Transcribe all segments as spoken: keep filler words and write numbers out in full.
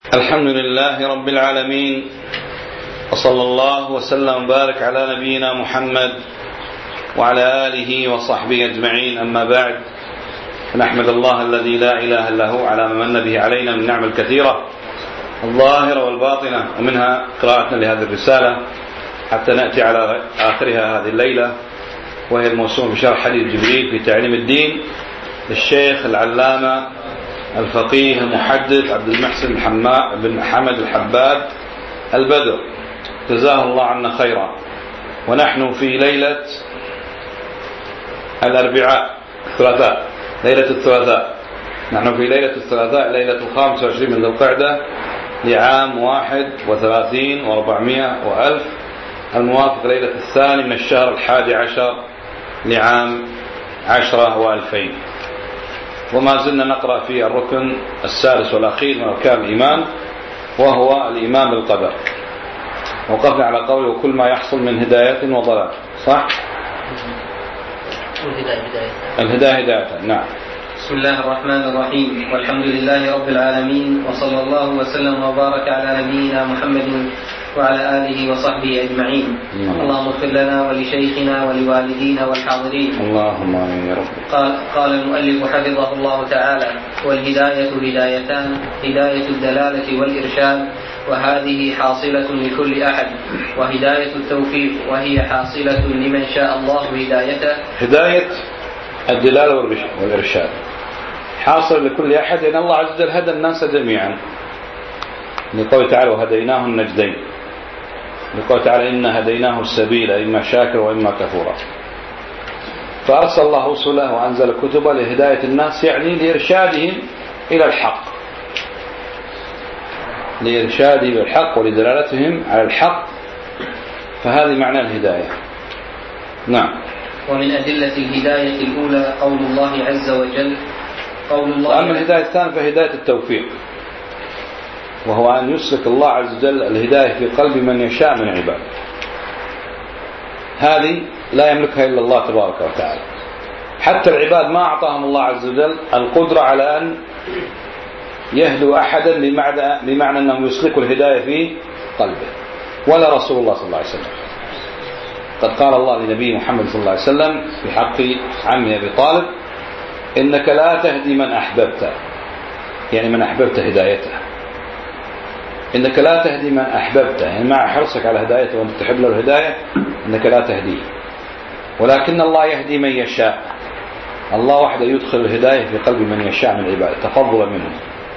الحمد لله رب العالمين، وصلى الله وسلم وبارك على نبينا محمد وعلى آله وصحبه أجمعين. أما بعد، فنحمد الله الذي لا إله إلا هو على ما من به علينا من نعم الكثيرة الظاهرة والباطنة، ومنها قراءتنا لهذه الرسالة حتى نأتي على آخرها هذه الليلة، وهي الموسوم بشرح حديث جبريل في تعليم الدين للشيخ العلامة الفقيه المحدث عبد المحسن بن حمد الحباد البدر، جزاه الله عنا خيرا. ونحن في ليلة الأربعاء الثلاثاء ليلة الثلاثاء نحن في ليلة الثلاثاء ليلة الخامس والعشرين من ذي القعدة لعام واحد وثلاثين وأربعمائة وألف، الموافق ليلة الثاني من الشهر الحادي عشر لعام عشرة وألفين. وما زلنا نقرأ في الركن السادس والأخير من أركان الإيمان، وهو الإيمان بالقدر. وقفنا على قوله وكل ما يحصل من هداية وضلال، صح؟ الهداية هداية، نعم. بسم الله الرحمن الرحيم، والحمد لله رب العالمين، وصلى الله وسلم وبارك على نبينا محمد وعلى آله وصحبه أجمعين. اللهم اغفر لنا ولشيخنا ولوالدينا والحاضرين. اللهم آمين يا رب. قال, قال المؤلف حفظه الله تعالى: والهداية هدايتان، هداية الدلالة والإرشاد، وهذه حاصلة لكل أحد، وهداية التوفيق وهي حاصلة لمن شاء الله هدايته. هداية الدلالة والإرشاد حاصل لكل أحد، لأن الله عز وجل هدى الناس جميعا، لقوله تعالى وهديناه النجدين، لقوله تعالى إنا هديناه السبيل إما شاكر وإما كفورا. فأرسل الله رسله وأنزل كتبه لهداية الناس، يعني لإرشادهم إلى الحق، لإرشادهم إلى الحق ولدلالتهم على الحق، فهذه معنى الهداية. نعم. ومن أدلة الهداية الأولى قول الله عز وجل قول الله. وأما الهداية الثانية فهداية التوفيق، وهو أن يسلك الله عز وجل الهداية في قلب من يشاء من عباده. هذه لا يملكها إلا الله تبارك وتعالى. حتى العباد ما أعطاهم الله عز وجل القدرة على أن يهدوا أحدا بمعنى, بمعنى أنهم يسلكوا الهداية في قلبه، ولا رسول الله صلى الله عليه وسلم. قد قال الله لنبي محمد صلى الله عليه وسلم في حق عمه أبي طالب: إنك لا تهدي من أحببت، يعني من أحببت هدايته. إنك لا تهدي من أحببت، يعني مع حرصك على هدايته وأنت تحب له الهداية، إنك لا تهديه، ولكن الله يهدي من يشاء. الله وحده يدخل الهداية في قلب من يشاء من عباده تفضلا منه.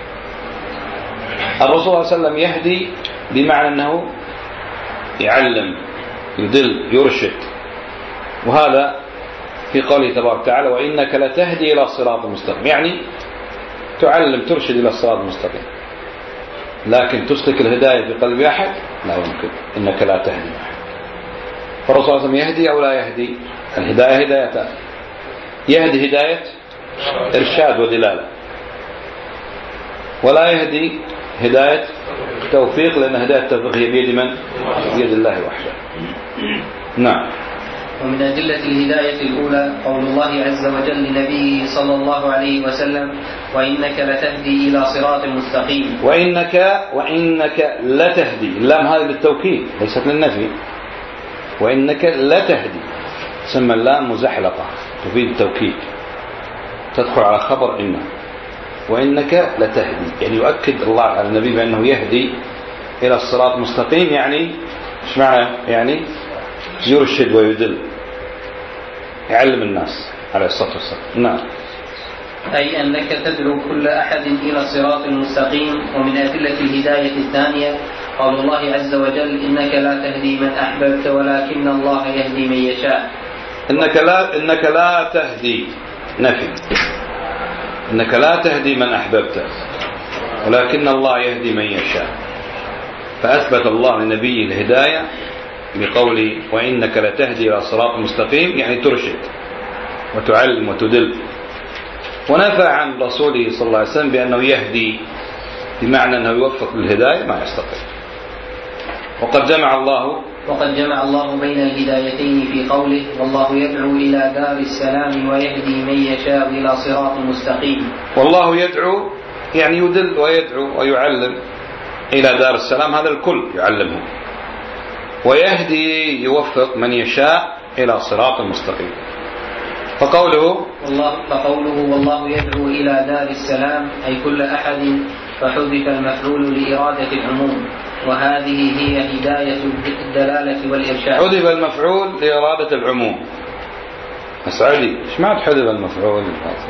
الرسول صلى الله عليه وسلم يهدي بمعنى أنه يعلم، يدل، يرشد، وهذا في قوله تبارك وتعالى وإنك لتهدي إلى الصراط المستقيم، يعني تعلم ترشد إلى الصراط المستقيم. لكن تسلك الهداية في قلب أحد لا يمكن، إنك لا تهدي أحد. فالرسول صلى الله عليه وسلم يهدي أو لا يهدي؟ الهداية هدايتان: يهدي هداية إرشاد ودلالة، ولا يهدي هداية توفيق، لأن هداية التوفيق هي بيد من؟ بيد الله وحده. نعم. ومن أدلة الهداية الأولى قول الله عز وجل لنبيه صلى الله عليه وسلم وإنك لتهدي إلى صراط مستقيم. وإنك وإنك لتهدي، اللام هذه للتوكيد ليست للنفي. وإنك لتهدي تسمى اللام مزحلقة تفيد التوكيد، تدخل على خبر إن. وإنك لتهدي يعني يؤكد الله على النبي بأنه يهدي إلى الصراط المستقيم، يعني إيش معنى؟ يعني يرشد ويدل، يعلم الناس عليه الصلاة والسلام. نعم. أي أنك تدعو كل أحد إلى الصراط المستقيم. ومن أدلة الهداية الثانية قول الله عز وجل إنك لا تهدي من أحببت ولكن الله يهدي من يشاء. إنك لا إنك لا تهدي نفي، إنك لا تهدي من أحببت ولكن الله يهدي من يشاء. فأثبت الله لنبيه الهداية بقوله وإنك لتهدي إلى صراط مستقيم، يعني ترشد وتعلم وتدل. ونفى عن رسوله صلى الله عليه وسلم بأنه يهدي بمعنى أنه يوفق للهداية، ما يستطيع. وقد جمع الله وقد جمع الله بين الهدايتين في قوله والله يدعو إلى دار السلام ويهدي من يشاء إلى صراط مستقيم. والله يدعو يعني يدل ويدعو ويعلم إلى دار السلام، هذا الكل يعلمهم. ويهدي يوفق من يشاء إلى صراط مستقيم. فقوله والله فقوله والله يدعو إلى دار السلام أي كل أحد، فحذف المفعول لإرادة العموم، وهذه هي هداية الدلالة والإرشاد. حذف المفعول لإرادة العموم. مسعودي ايش معنى حذف المفعول؟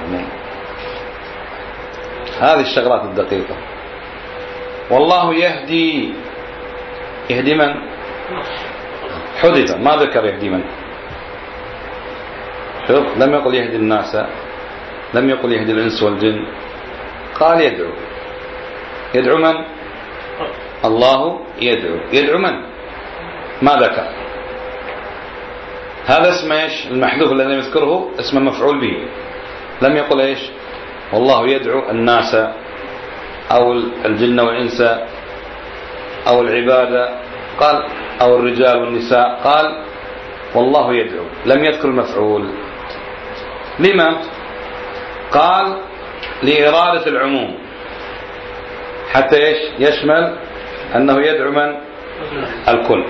هذه الشغلات الدقيقة. والله يهدي، يهدي من؟ حذف، ما ذكر يهدي من. شوف، لم يقل يهدي الناس، لم يقل يهدي الإنس والجن، قال يدعو. يدعو من؟ الله يدعو. يدعو من؟ ما ذكر. هذا اسم ايش؟ المحذوف الذي لم يذكره اسم مفعول به. لم يقل ايش؟ والله يدعو الناس أو الجن والإنس أو العبادة، قال أو الرجال والنساء، قال والله يدعو. لم يذكر المفعول. لما؟ قال لإرادة العموم، حتى ايش؟ يشمل أنه يدعو من؟ الكل.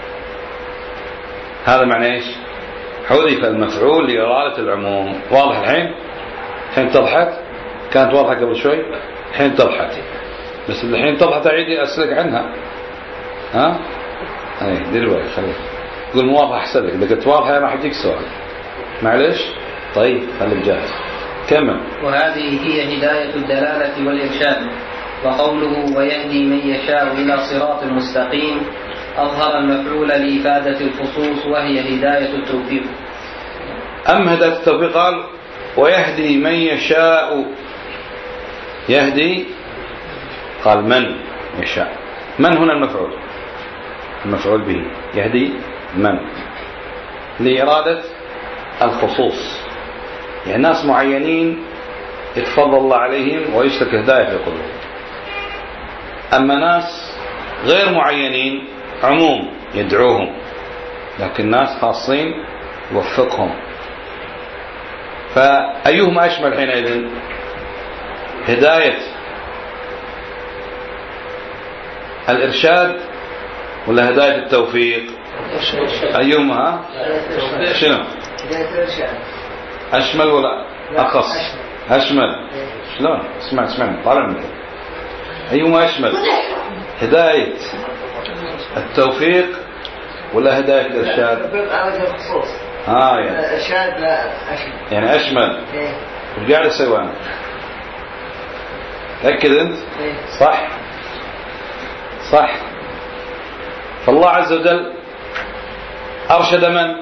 هذا معنى ايش؟ حذف المفعول لإرادة العموم. واضح الحين؟ الحين اتضحت؟ كانت واضحة قبل شوي، الحين اتضحت. بس الحين اتضحت أعيد أسألك عنها. ها؟ اي دير بالك، خليك تقول مو واضحة أحسن لك. إذا كنت واضحة راح يجيك سؤال. معلش؟ طيب خليك جاهز. كمل. وهذه هي هداية الدلالة والإرشاد. وقوله ويهدي من يشاء إلى صراط مستقيم أظهر المفعول لإفادة الخصوص، وهي هداية التوفيق. أما هداية التوفيق قال ويهدي من يشاء. يهدي قال من يشاء. من هنا المفعول؟ المفعول به. يهدي من لإرادة الخصوص، يعني ناس معينين يتفضل الله عليهم ويشترك هداية في قلوبهم. أما ناس غير معينين عموم يدعوهم، لكن ناس خاصين يوفقهم. فأيهما أشمل حينئذ؟ هداية الإرشاد ولا هداية التوفيق؟ أيهما شنو أشمل ولا أخص؟ أشمل. شلون؟ اسمع اسمع طالع منك. أيهما أشمل؟ هداية التوفيق ولا هداية الإرشاد؟ آه يعني إرشاد لا أشمل، يعني أشمل. وش قاعد أسوي أنا؟ تأكد أنت؟ صح صح. فالله عز وجل أرشد من؟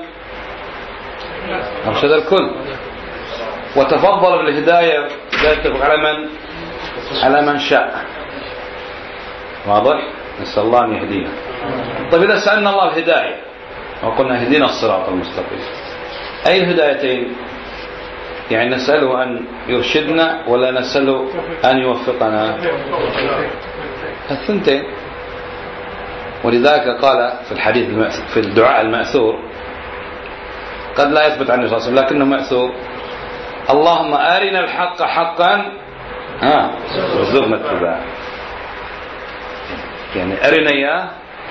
أرشد الكل، وتفضل بالهداية على من؟ على من شاء. واضح؟ نسأل الله أن يهدينا. طيب إذا سألنا الله الهداية وقلنا اهدنا الصراط المستقيم، أي الهدايتين؟ يعني نسأله أن يرشدنا ولا نسأله أن يوفقنا؟ الثنتين. ولذلك قال في الحديث في الدعاء المأثور، قد لا يثبت عنه صلى الله عليه وسلم لكنه مأثور: اللهم أرنا الحق حقا ها وارزقنا اتباعه. يعني أرنا إياه،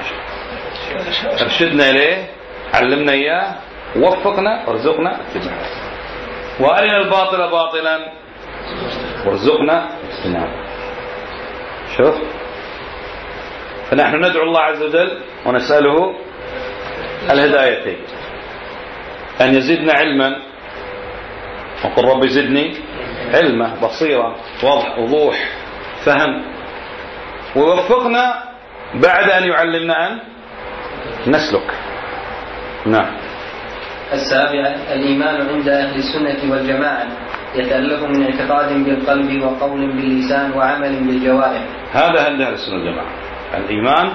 ارشدنا إليه، علمنا إياه، وفقنا وارزقنا اتباعه. وأرنا الباطل باطلا وارزقنا اجتنابه. شوف، فنحن ندعو الله عز وجل ونسأله الهدايتين: أن يزيدنا علما، وقل رب زدني علما، بصيرة، وضح، وضوح، فهم، ويوفقنا بعد أن يعلمنا أن نسلك. نعم. السابعة: الإيمان عند أهل السنة والجماعة يتألف من اعتقاد بالقلب وقول باللسان وعمل بالجوارح. هذا عند أهل السنة والجماعة. الإيمان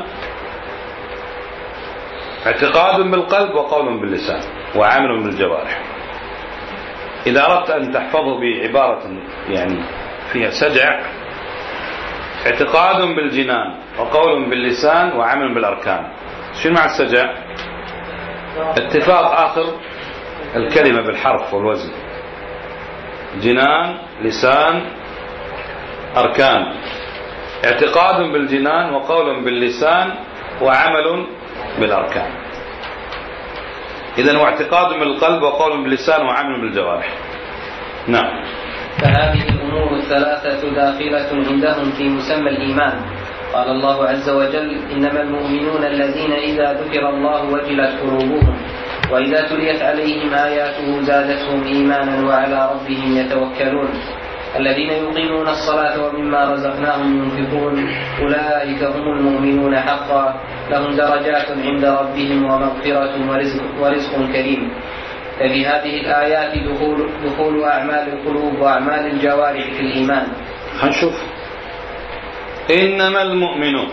اعتقاد بالقلب وقول باللسان وعمل بالجوارح. إذا أردت أن تحفظه بعبارة يعني فيها سجع: اعتقاد بالجنان وقول باللسان وعمل بالأركان. شو معنى السجع؟ اتفاق آخر الكلمة بالحرف والوزن. جنان، لسان، أركان. اعتقاد بالجنان وقول باللسان وعمل بالأركان. إذن هو اعتقاد بالقلب وقول باللسان وعمل بالجوارح. نعم. فهذه الأمور الثلاثة داخلة عندهم في مسمى الإيمان. قال الله عز وجل: إنما المؤمنون الذين إذا ذكر الله وجلت قلوبهم وإذا تليت عليهم آياته زادتهم إيمانا وعلى ربهم يتوكلون الذين يقيمون الصلاة ومما رزقناهم ينفقون أولئك هم المؤمنون حقا لهم درجات عند ربهم ومغفرة ورزق, ورزق كريم. ففي هذه الآيات دخول, دخول أعمال القلوب وأعمال الجوارح في الإيمان. هنشوف. إنما المؤمنون،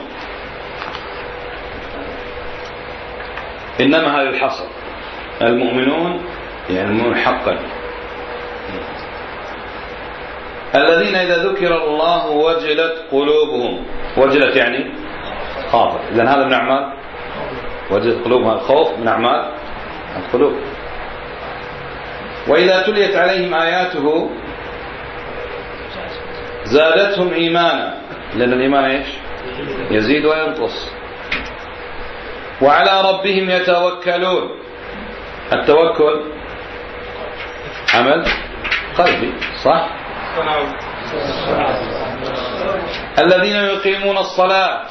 إنما هذا الحصر، المؤمنون يعني المؤمنون حقا الذين إذا ذكر الله وجلت قلوبهم. وجلت يعني خافت. إذن هذا من أعمال وجلت قلوبها، الخوف من أعمال القلوب. وإذا تليت عليهم آياته زادتهم إيمانا، لأن الإيمان إيش؟ يزيد وينقص. وعلى ربهم يتوكلون. التوكل عمل قلبي، صح؟ الذين يقيمون الصلاة.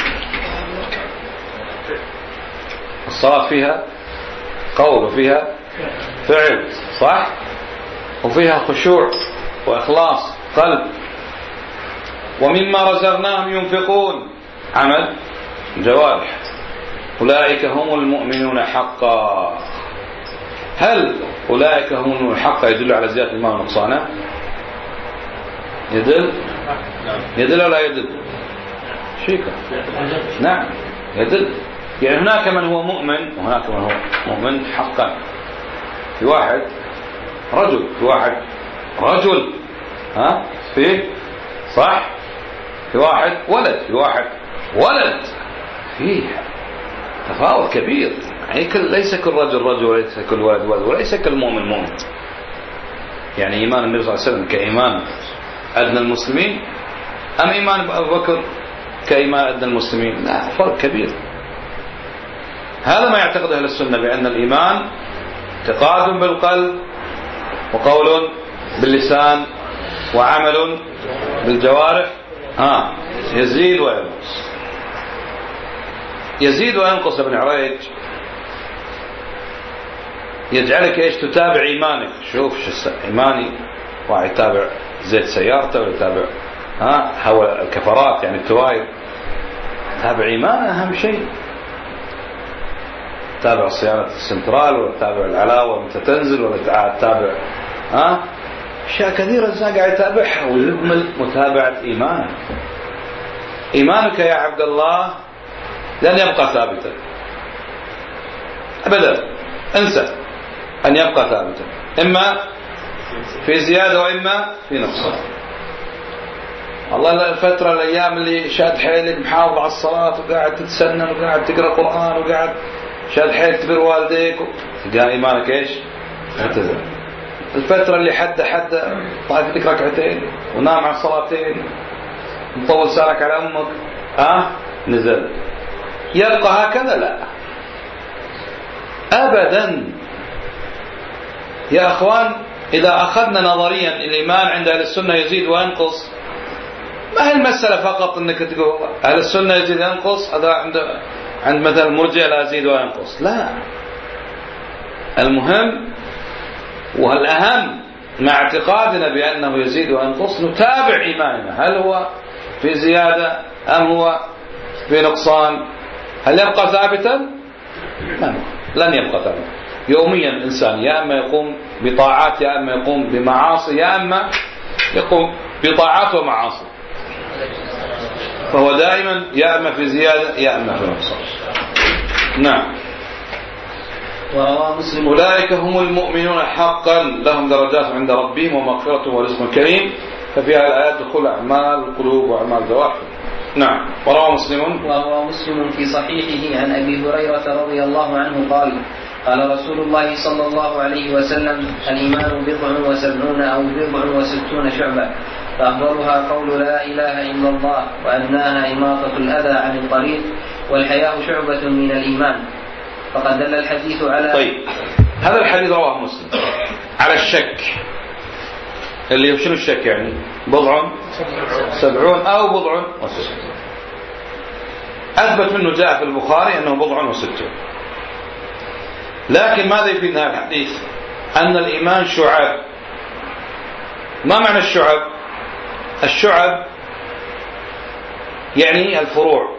الصلاة فيها قول وفيها فعل، صح؟ وفيها خشوع وإخلاص قلب. ومما رزقناهم ينفقون، عمل جوارح. أولئك هم المؤمنون حقا. هل أولئك هم المؤمنون حقا يدل على زيادة الإيمان ونقصانه؟ يدل يدل ولا يدل؟ شيكا نعم يدل. يعني هناك من هو مؤمن وهناك من هو مؤمن حقا. في واحد رجل، في واحد رجل، ها فيه صح، في واحد ولد، في واحد ولد، فيه تفاوت كبير. يعني ليس كل رجل رجل وليس كل ولد ولد وليس كل مؤمن مؤمن. يعني إيمان النبي صلى الله عليه وسلم كإيمان أدنى المسلمين أم إيمان أبو بكر كإيمان أدنى المسلمين؟ لا، فرق كبير. هذا ما يعتقده أهل السنة، بأن الإيمان اعتقاد بالقلب وقول باللسان وعمل بالجوارح، ها يزيد وينقص. يزيد وينقص ابن عريج يجعلك ايش؟ تتابع ايمانك. شوف شو ايماني، واحد يتابع زيت سيارته ولا يتابع ها هو الكفرات يعني التواير. تابع ايمانه اهم شيء. تابع صيانة السنترال ولا تابع العلاوة متى تنزل ولا تابع ها اشياء كثيرة الانسان قاعد يتابعها ويكمل متابعة ايمانه. ايمانك يا عبد الله لن يبقى ثابتا ابدا، انسى ان يبقى ثابتا، اما في زيادة واما في نقصان. والله الفترة الايام اللي شاد حيلك محافظ على الصلاة وقاعد تتسنن وقاعد تقرأ قرآن وقاعد شاد حيلك تبر والديك، تلقى ايمانك ايش؟ اعتذر. الفترة اللي حد حد طايف لك ركعتين ونام على الصلاتين مطول سارك على امك، اه نزل. يبقى هكذا؟ لا ابدا يا اخوان. اذا اخذنا نظريا الايمان عند اهل السنة يزيد وينقص، ما هي المسألة فقط انك تقول اهل السنة يزيد وينقص، هذا عند عند مثلا المرجئة لا يزيد وينقص. لا، المهم والأهم مع اعتقادنا بأنه يزيد وينقص نتابع إيماننا، هل هو في زيادة أم هو في نقصان؟ هل يبقى ثابتا؟ لن يبقى ثابتا. يوميا الإنسان يا أما يقوم بطاعات يا أما يقوم بمعاصي يا أما يقوم بطاعات ومعاصي، فهو دائما يا أما في زيادة يا أما في نقصان. نعم. أولئك هم المؤمنون حقا لهم درجات عند ربهم ومغفرة ورزق كريم. ففي هذه الآيات دخول أعمال القلوب وأعمال الجوارح. نعم. وروى مسلم وروى مسلم في صحيحه عن أبي هريرة رضي الله عنه قال: قال رسول الله صلى الله عليه وسلم: الإيمان بضع وسبعون أو بضع وستون شعبة، فأفضلها قول لا إله إلا الله، وأدناها إماطة الأذى عن الطريق، والحياء شعبة من الإيمان. فقد دل الحديث على طيب هذا الحديث رواه مسلم على الشك، اللي شنو الشك يعني؟ بضع سبعون أو بضع وستون. أثبت منه جاء في البخاري أنه بضع وستون، لكن ماذا يفيدنا هذا الحديث؟ أن الإيمان شعب. ما معنى الشعب؟ الشعب يعني الفروع،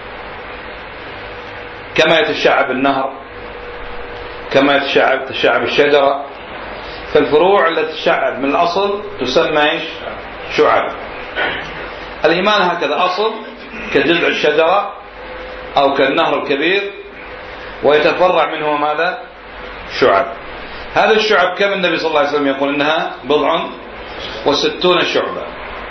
كما يتشعب النهر، كما يتشعب تشعب الشجرة، فالفروع التي تشعب من الأصل تسمى إيش؟ شعب. الإيمان هكذا أصل كجذع الشجرة أو كالنهر الكبير، ويتفرع منه ماذا؟ شعب. هذه الشعب كم النبي صلى الله عليه وسلم يقول إنها بضع وستون شعبة.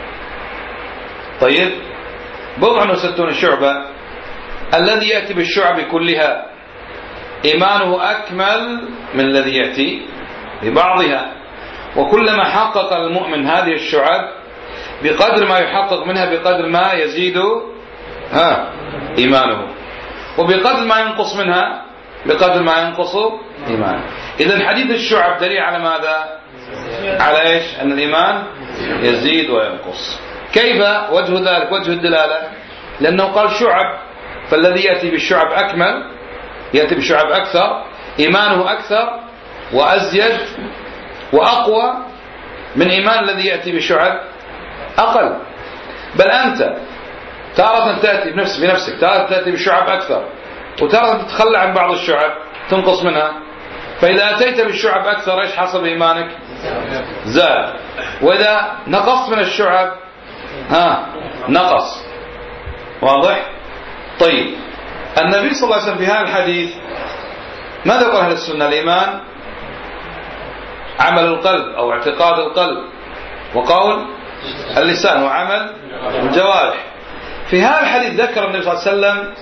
طيب بضع وستون شعبة، الذي يأتي بالشعب كلها إيمانه أكمل من الذي يأتي ببعضها، وكلما حقق المؤمن هذه الشعب بقدر ما يحقق منها بقدر ما يزيد ها إيمانه، وبقدر ما ينقص منها بقدر ما ينقص إيمانه. إذن حديث الشعب دليل على ماذا؟ على إيش؟ أن الإيمان يزيد وينقص. كيف وجه ذلك؟ وجه الدلالة لأنه قال شعب، فالذي يأتي بالشعب أكمل، يأتي بالشعب أكثر، إيمانه أكثر وأزيد وأقوى من إيمان الذي يأتي بالشعب أقل. بل أنت تارة تأتي بنفس بنفسك، تارة تأتي بالشعب أكثر، وتارة تتخلى عن بعض الشعب تنقص منها. فإذا أتيت بالشعب أكثر إيش حصل بإيمانك؟ زاد. وإذا نقصت من الشعب ها نقص. واضح؟ طيب النبي صلى الله عليه وسلم في هذا الحديث ماذا قال أهل السنة؟ الإيمان عمل القلب أو اعتقاد القلب وقول اللسان وعمل الجوارح. في هذا الحديث ذكر النبي صلى الله عليه وسلم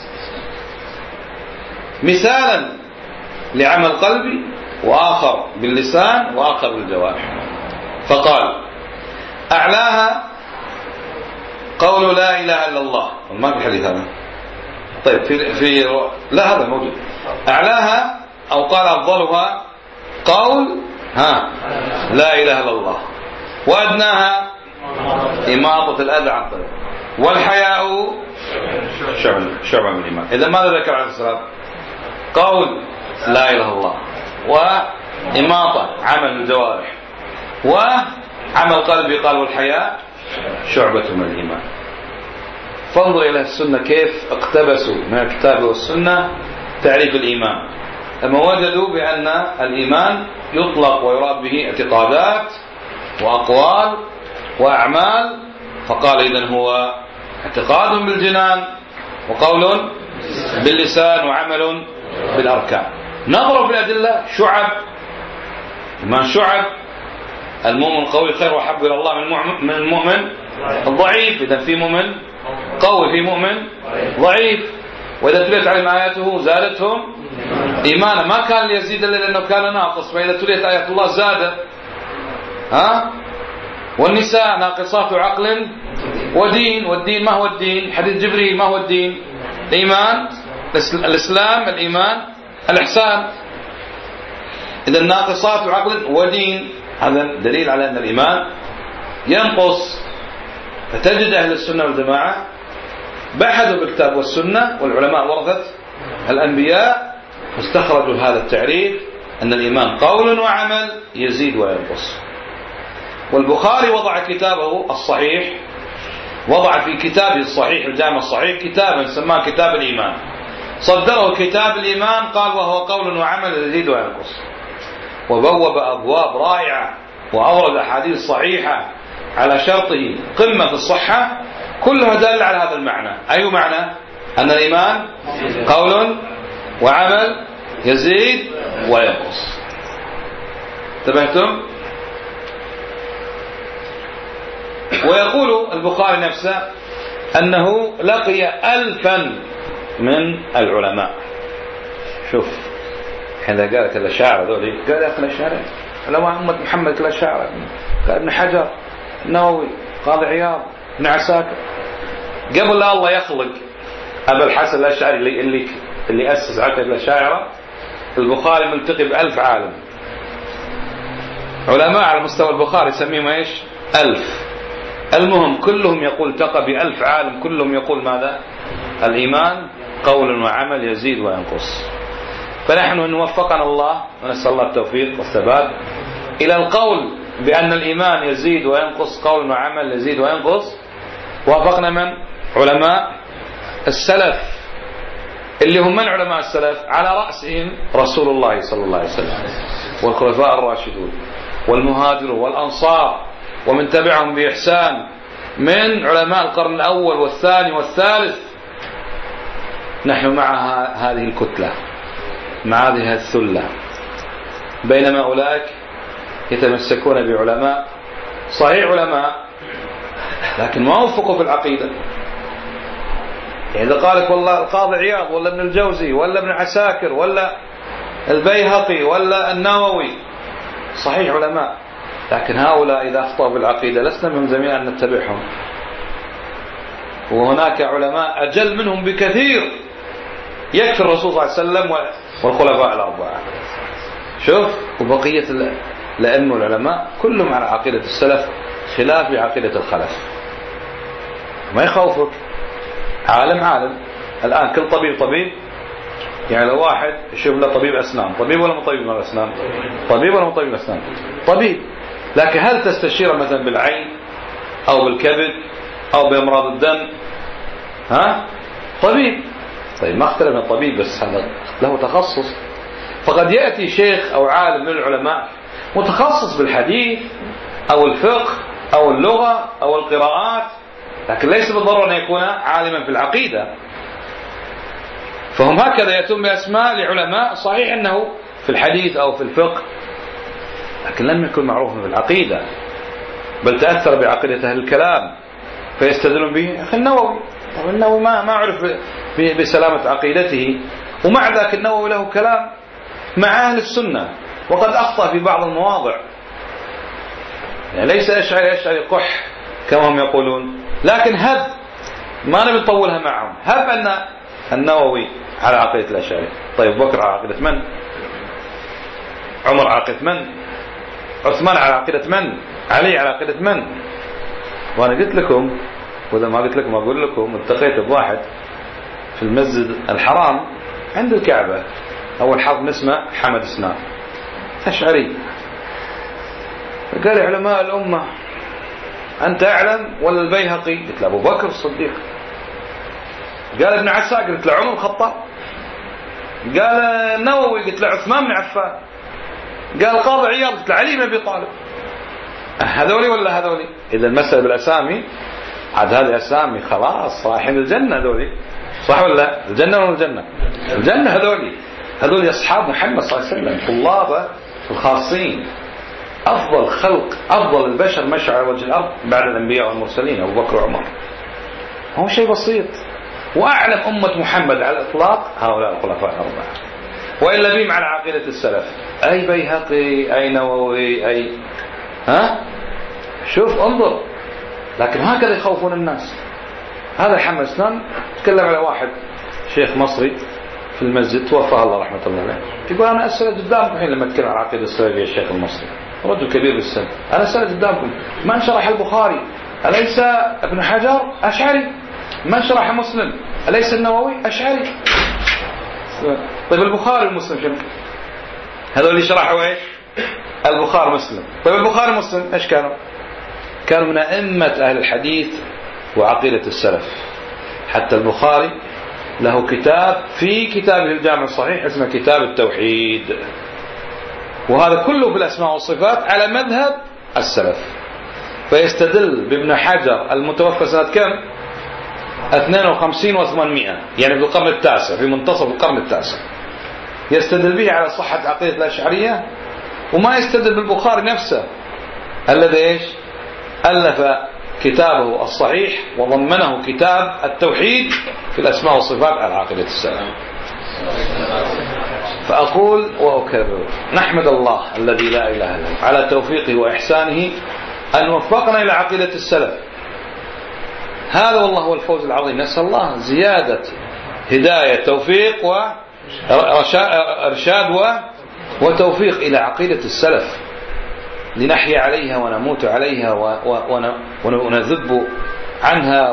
مثالا لعمل قلبي، وآخر باللسان وآخر بالجوارح، فقال أعلاها قول لا إله إلا الله. ما في الحديث هذا. طيب في, في لا هذا موجود. أعلاها أو قال أفضلها قول ها لا إله إلا الله، وأدناها إماطة الأذى عن الطريق، والحياء شعبة من الإيمان. إذا ماذا ذكر عليه السلام؟ قول لا إله إلا الله، وإماطة عمل الجوارح، وعمل قلبي قال والحياء شعبة من الإيمان. فانظر إلى السنة كيف اقتبسوا من الكتاب والسنة تعريف الإيمان، لما وجدوا بأن الإيمان يطلق ويراد به اعتقادات وأقوال وأعمال، فقال إذن هو اعتقاد بالجنان وقول باللسان وعمل بالأركان. نظروا بالأدلة شعب، إيمان شعب. المؤمن القوي خير وحب إلى الله من المؤمن الضعيف. إذن في مؤمن قوي في مؤمن ضعيف، وإذا تليت عليهم آياته زادتهم إيمانا. ما كان ليزيد إلا لأنه كان ناقص، فإذا تليت آيات الله زاد. ها؟ والنساء ناقصات عقل ودين. والدين ما هو الدين؟ حديث جبريل ما هو الدين؟ الإيمان، الإسلام، الإيمان، الإحسان. إذا ناقصات عقل ودين، هذا دليل على أن الإيمان ينقص. فتجد أهل السنة والجماعة بحثوا بالكتاب والسنة، والعلماء ورثة الأنبياء، فاستخرجوا هذا التعريف أن الإيمان قول وعمل يزيد وينقص. والبخاري وضع كتابه الصحيح، وضع في كتابه الصحيح الجامع الصحيح كتابا سماه كتاب الإيمان، صدره كتاب الإيمان، قال وهو قول وعمل يزيد وينقص، وبوب أبواب رائعة وأورد أحاديث صحيحة على شرطه قمة في الصحة، كلها دل على هذا المعنى. أي معنى؟ أن الإيمان قول وعمل يزيد وينقص. انتبهتم؟ ويقول البخاري نفسه أنه لقي ألفا من العلماء. شوف حين قال كذا شاعر ذولي، قال يا أخي الشاعر لو أمة محمد كلا شاعر، قال ابن حجر، النووي، قاضي عياض، ابن عساكر. قبل لا الله يخلق أبا الحسن الأشعري اللي اللي اللي أسس عقيدة الأشاعرة، البخاري ملتقي بألف عالم. علماء على مستوى البخاري يسميهم ايش؟ ألف. المهم كلهم يقول التقى بألف عالم، كلهم يقول ماذا؟ الإيمان قول وعمل يزيد وينقص. فنحن إن وفقنا الله ونسأل الله التوفيق والثبات إلى القول بأن الإيمان يزيد وينقص، قول وعمل يزيد وينقص، وافقنا من؟ علماء السلف، اللي هم من علماء السلف؟ على رأسهم رسول الله صلى الله عليه وسلم والخلفاء الراشدون والمهاجرون والأنصار ومن تبعهم بإحسان من علماء القرن الأول والثاني والثالث. نحن مع هذه الكتلة، مع هذه الثلة، بينما أولئك يتمسكون بعلماء صحيح علماء لكن ما وفقوا في العقيدة. يعني إذا قالك والله القاضي عياض ولا ابن الجوزي ولا ابن عساكر ولا البيهقي ولا النووي صحيح علماء، لكن هؤلاء إذا أخطأوا بالعقيدة لسنا ملزمين أن نتبعهم، وهناك علماء أجل منهم بكثير يكفي الرسول صلى الله عليه وسلم والخلفاء الأربعة. شوف، وبقية الأئمة والعلماء كلهم على عقيدة السلف خلاف عقيدة الخلف. ما يخوفك، عالم عالم. الآن كل طبيب طبيب، يعني لو واحد يشوف له طبيب أسنان، طبيب ولا مو طبيب من الأسنان؟ طبيب ولا مو طبيب أسنان؟ طبيب. لكن هل تستشير مثلا بالعين أو بالكبد أو بأمراض الدم؟ ها؟ طبيب. طيب ما اختلف الطبيب، بس له تخصص. فقد يأتي شيخ أو عالم من العلماء متخصص بالحديث أو الفقه أو اللغة أو القراءات، لكن ليس بالضرورة أن يكون عالما في العقيدة. فهم هكذا يأتون بأسماء لعلماء صحيح أنه في الحديث أو في الفقه، لكن لم يكن معروفا في العقيدة، بل تأثر بعقيدة أهل الكلام فيستدلون به. أخي النووي، النووي ما ما عرف بسلامة عقيدته، ومع ذلك النووي له كلام مع أهل السنة، وقد أخطأ في بعض المواضع. يعني ليس أشعري أشعري قح كما هم يقولون، لكن هب ما نبي نطولها معهم. هب أن النووي على عقيدة الأشعري، طيب بكر على عقيدة من؟ عمر على عقيدة من؟ عثمان على عقيدة من؟ علي على عقيدة من؟ وأنا قلت لكم، وإذا ما قلت لكم أقول لكم، التقيت بواحد في المسجد الحرام عند الكعبة، أول حرف اسمه حمد سنان أشعري، قال علماء الأمة أنت أعلم ولا البيهقي؟ قلت له أبو بكر الصديق. قال ابن عساكر، قلت له عمر الخطاب. قال النووي، قلت له عثمان بن عفان. قال القاضي عياض، قلت له علي بن أبي طالب. هذولي ولا هذولي؟ إذا المسألة بالأسامي عاد هذه أسامي خلاص صاحب الجنة هذولي، صح ولا لا؟ الجنة ولا الجنة؟ الجنة. هذولي هذولي أصحاب محمد صلى الله عليه وسلم، طلابه الخاصين، أفضل خلق، أفضل البشر مشى على وجه الأرض بعد الأنبياء والمرسلين، أبو بكر وعمر. هو شيء بسيط. وأعلم أمة محمد على الإطلاق هؤلاء الخلفاء الأربعة، وإلا بهم على عقيدة السلف. أي بيهقي، أي نووي، أي ها؟ شوف انظر. لكن هكذا يخوفون الناس. هذا حمد سنان تكلم على واحد شيخ مصري في المسجد توفاه الله رحمة الله عليه، يقول أنا أسأل قدامكم الحين لما أتكلم عن العقيدة السلفية الشيخ المصري، رجل كبير بالسن، أنا أسأل قدامكم من شرح البخاري؟ أليس ابن حجر أشعري؟ من شرح مسلم؟ أليس النووي أشعري؟ طيب البخاري ومسلم شنو؟ هذول اللي شرحوا إيش؟ البخاري مسلم. طيب البخاري ومسلم إيش كانوا؟ كانوا من أئمة أهل الحديث وعقيدة السلف. حتى البخاري له كتاب في كتابه الجامع الصحيح اسمه كتاب التوحيد، وهذا كله في الأسماء والصفات على مذهب السلف. فيستدل بابن حجر المتوفى سنة كم؟ اثنين وخمسين وثمانمائة، يعني في القرن التاسع، في منتصف القرن التاسع، يستدل به على صحة عقيدة الأشعرية، وما يستدل بالبخاري نفسه الذي ايش؟ ألف كتابه الصحيح وضمنه كتاب التوحيد في الأسماء والصفات على عقيدة السلف. فأقول وأكرر، نحمد الله الذي لا إله إلا هو على توفيقه وإحسانه أن وفقنا إلى عقيدة السلف، هذا والله هو الفوز العظيم. نسأل الله زيادة هداية توفيق وإرشاد وتوفيق إلى عقيدة السلف لنحيا عليها ونموت عليها ونذب عنها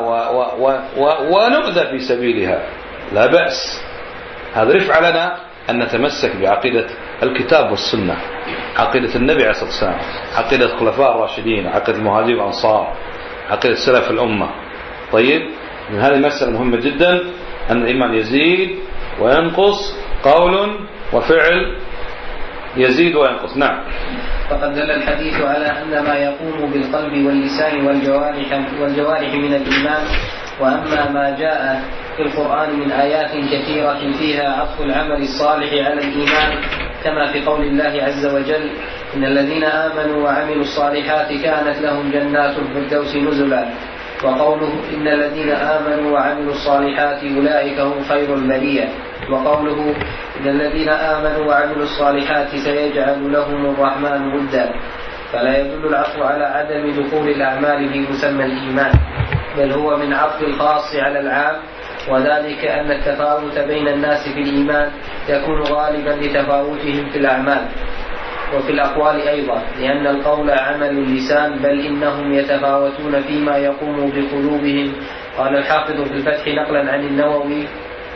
ونؤذى في سبيلها. لا بأس، هذا رفع لنا أن نتمسك بعقيدة الكتاب والسنة، عقيدة النبي عليه الصلاة والسلام، عقيدة الخلفاء الراشدين، عقيدة المهاجرين والأنصار، عقيدة سلف الأمة. طيب، من هذه المسألة مهمة جدا أن الإيمان يزيد وينقص، قول وفعل يزيد وينقص. نعم. فقد دل الحديث على أن ما يقوم بالقلب واللسان والجوارح, والجوارح من الإيمان. وأما ما جاء في القرآن من آيات كثيرة فيها عطف العمل الصالح على الإيمان، كما في قول الله عز وجل: إن الذين آمنوا وعملوا الصالحات كانت لهم جنات الفردوس نزلا، وقوله: إن الذين آمنوا وعملوا الصالحات أولئك هم خير البرية، وقوله: إن الذين آمنوا وعملوا الصالحات سيجعل لهم الرحمن ودا. فلا يدل العطف على عدم دخول الأعمال في مسمى الإيمان، بل هو من عطف الخاص على العام، وذلك أن التفاوت بين الناس في الإيمان يكون غالبا لتفاوتهم في الأعمال وفي الأقوال أيضا، لأن القول عمل اللسان، بل إنهم يتفاوتون فيما يقوم بقلوبهم. قال الحافظ في الفتح نقلا عن النووي: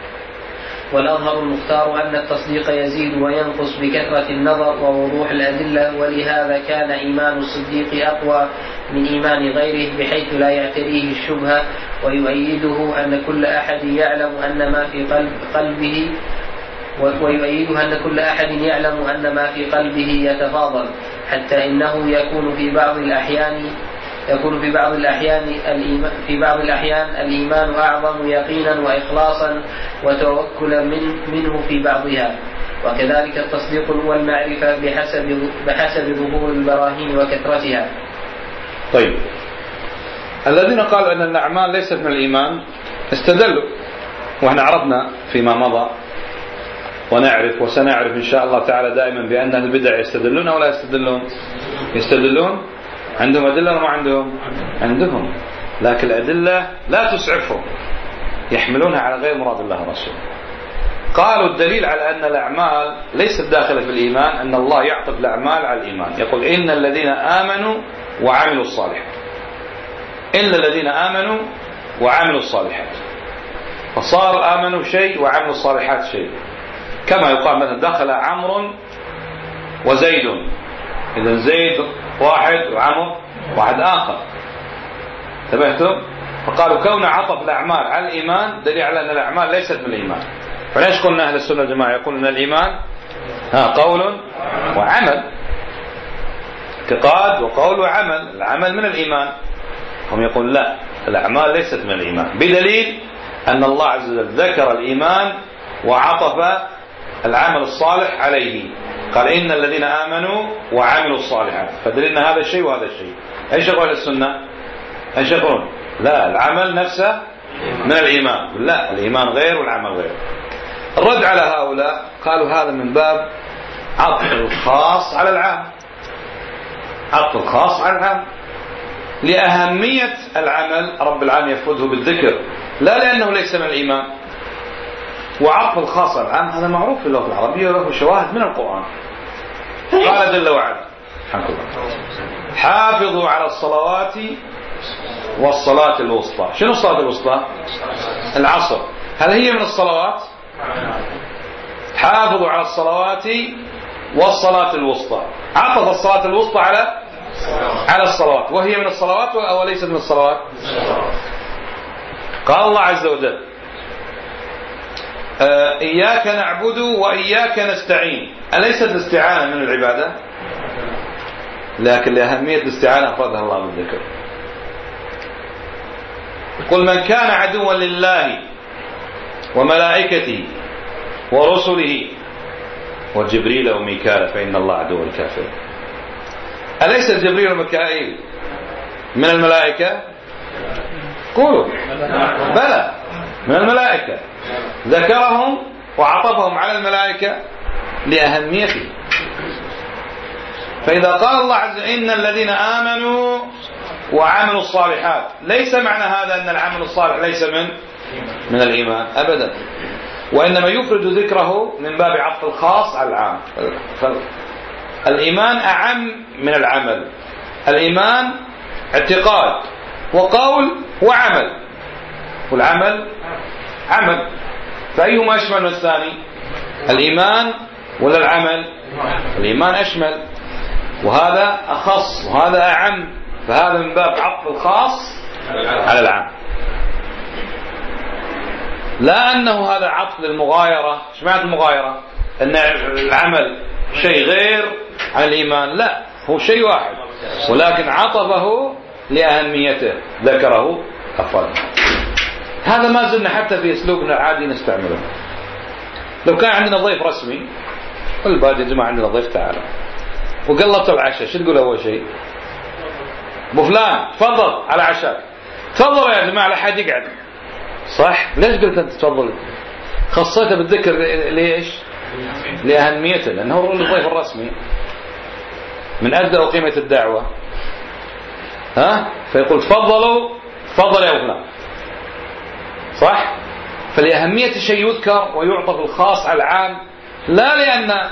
والأظهر المختار أن التصديق يزيد وينقص بكثرة النظر ووضوح الأدلة، ولهذا كان إيمان الصديق أقوى من إيمان غيره، بحيث لا يعتريه الشبهة، ويؤيده أن كل أحد يعلم أن ما في قلب قلبه ويؤيده أن كل أحد يعلم أن ما في قلبه يتفاضل، حتى إنه يكون في بعض الأحيان يكون في بعض الأحيان الإيمان في بعض الأحيان الإيمان أعظم يقينا وإخلاصا وتوكلا من منه في بعضها، وكذلك التصديق والمعرفة بحسب بحسب ظهور البراهين وكثرتها. طيب، الذين قالوا أن الأعمال ليست من الإيمان استدلوا، وإحنا عرفنا فيما مضى ونعرف وسنعرف إن شاء الله تعالى دائما بأن البدع يستدلون أو لا يستدلون؟ يستدلون. عندهم أدلة وما عندهم؟ عندهم، لكن الأدلة لا تسعفهم، يحملونها على غير مراد الله ورسوله. قالوا الدليل على أن الأعمال ليست داخلة في الإيمان أن الله يعطف الأعمال على الإيمان، يقول: إن الذين آمنوا وعملوا الصالحات، إلا الذين آمنوا وعملوا الصالحات، فصار آمنوا شيء وعملوا الصالحات شيء. كما يقال مثلا: دخل عمرو وزيد، إذا زيد واحد وعمر واحد آخر. انتبهتم؟ فقالوا كون عطف الأعمال على الإيمان دليل على أن الأعمال ليست من الإيمان. فليش قلنا أهل السنة والجماعة يقول أن الإيمان ها قول وعمل، اعتقاد وقول وعمل، العمل من الإيمان. هم يقول لا، الأعمال ليست من الإيمان، بدليل أن الله عز وجل ذكر الإيمان وعطف العمل الصالح عليه، قال: إن الذين آمنوا وعملوا الصالحات، فدليل أن هذا الشيء وهذا الشيء. أيش يقول السنة؟ أيش يقولون؟ لا، العمل نفسه من الإيمان، لا، الإيمان غير والعمل غير. الرد على هؤلاء قالوا هذا من باب عطف الخاص على العام، عطف الخاص على العام لأهمية العمل رب العالمين يفوده بالذكر، لا لأنه ليس من الإيمان. وعطف الخاص على العام هذا معروف في اللغة العربية وله شواهد من القرآن. قال جل وعلا: حافظوا على الصلوات والصلاة الوسطى. شنو الصلاة الوسطى؟ العصر. هل هي من الصلوات؟ حافظوا على الصلوات والصلاة الوسطى، عطف الصلاة الوسطى على على الصلوات، وهي من الصلوات أو ليست من الصلوات؟ قال الله عز وجل: إياك نعبد وإياك نستعين. أليست الاستعانة من العبادة؟ لكن لأهمية الاستعانة أفردها الله بالذكر. قل: من كان عدوا لله وملائكته ورسله وجبريل وميكال فإن الله عدو الكافرين. أليس جبريل وميكائيل من الملائكة؟ قولوا بلى، من الملائكة، ذكرهم وعطفهم على الملائكة لأهميته. فإذا قال الله عز وجل: إن الذين آمنوا وعملوا الصالحات، ليس معنى هذا أن العمل الصالح ليس من من الإيمان أبدا، وإنما يفرد ذكره من باب عطف الخاص على العام. الإيمان أعم من العمل. الإيمان اعتقاد وقول وعمل، والعمل عمل، فأيهما أشمل من الثاني؟ الإيمان ولا العمل؟ الإيمان أشمل، وهذا أخص وهذا أعم، فهذا من باب عطف الخاص على العام، لا أنه هذا عطف للمغايرة. ايش معنى المغايرة؟ أن العمل شيء غير عن الإيمان، لا، هو شيء واحد، ولكن عطفه لأهميته ذكره أفضل. هذا ما زلنا حتى في أسلوبنا العادي نستعمله. لو كان عندنا ضيف رسمي، قل بعد يا جماعة عندنا ضيف تعالى، وقلبت العشاء، شو تقول أول شيء؟ أبو فلان تفضل على عشاء، تفضل يا جماعة لا حد يقعد، صح؟ ليش قلت أنت تفضل؟ خصيته بالذكر ليش؟ لأهميته، لأنه هو الضيف الرسمي من أدى وقيمة الدعوة، ها؟ فيقول تفضلوا، تفضل يا أبو فلان، صح؟ فلأهمية الشيء يذكر ويعطف الخاص على العام، لا لأن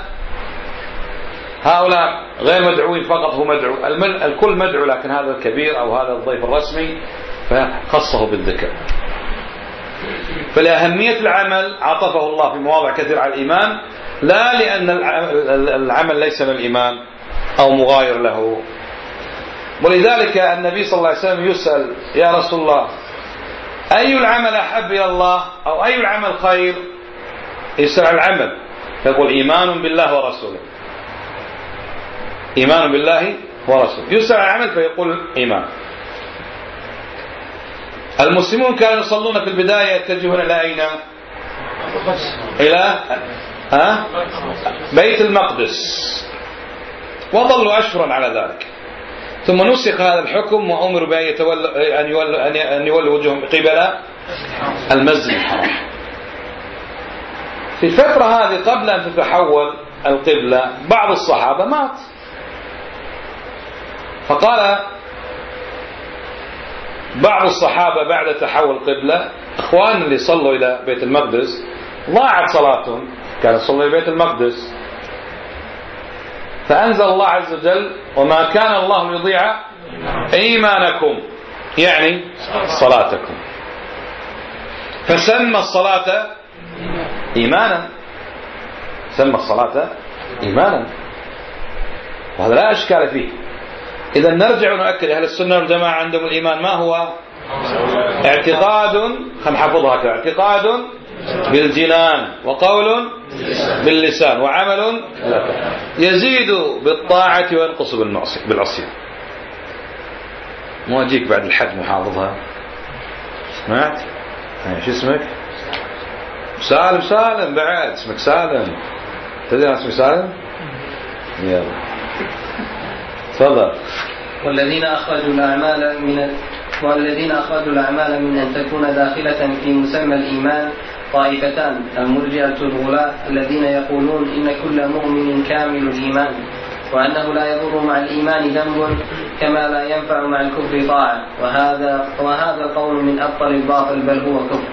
هؤلاء غير مدعوين فقط، هو مدعو، الكل مدعو، لكن هذا الكبير أو هذا الضيف الرسمي فخصه بالذكر. فلأهمية العمل عطفه الله في مواضع كثيرة على الإيمان، لا لأن العمل ليس من الإيمان أو مغاير له. ولذلك النبي صلى الله عليه وسلم يسأل يا رسول الله أي العمل أحب إلى الله أو أي العمل خير؟ يسأل عن العمل فيقول إيمان بالله ورسوله، إيمان بالله ورسوله. يسأل عن العمل فيقول إيمان. المسلمون كانوا يصلون في البداية يتجهون إلى أين؟ إلى ها؟ بيت المقدس، وظلوا أشهرا على ذلك، ثم نسخ هذا الحكم وأمروا بأن يتولوا أن يولوا أن يولوا وجههم قبل المسجد الحرام. في الفترة هذه قبل أن تتحول القبلة بعض الصحابة مات، فقال بعض الصحابة بعد تحول القبلة أخوان اللي صلوا إلى بيت المقدس ضاعت صلاتهم، كانوا يصلوا إلى بيت المقدس، فأنزل الله عز وجل وما كان الله ليضيع إيمانكم، يعني صلاتكم، فسمى الصلاة إيمانا، سمى الصلاة إيمانا، وهذا لا أشكال فيه. إذا نرجع ونؤكد أهل السنة والجماعة عندهم الإيمان ما هو؟ اعتقاد، خلينا نحفظها كذا، اعتقاد بالجنان وقول باللسان وعمل يزيد بالطاعة وينقص بالعصيان. مو أجيك بعد الحج محافظها، سمعت؟ شو اسمك؟ سالم. سالم بعد اسمك سالم، تدري اسمك سالم؟ يلا تفضل. والذين أخرجوا الأعمال من والذين أخرجوا الأعمال من أن تكون داخلة في مسمى الإيمان طائفتان: المرجئة الغلاة الذين يقولون إن كل مؤمن كامل الإيمان، وأنه لا يضر مع الإيمان ذنب كما لا ينفع مع الكفر طاعة، وهذا وهذا القول من أبطل الباطل بل هو كفر.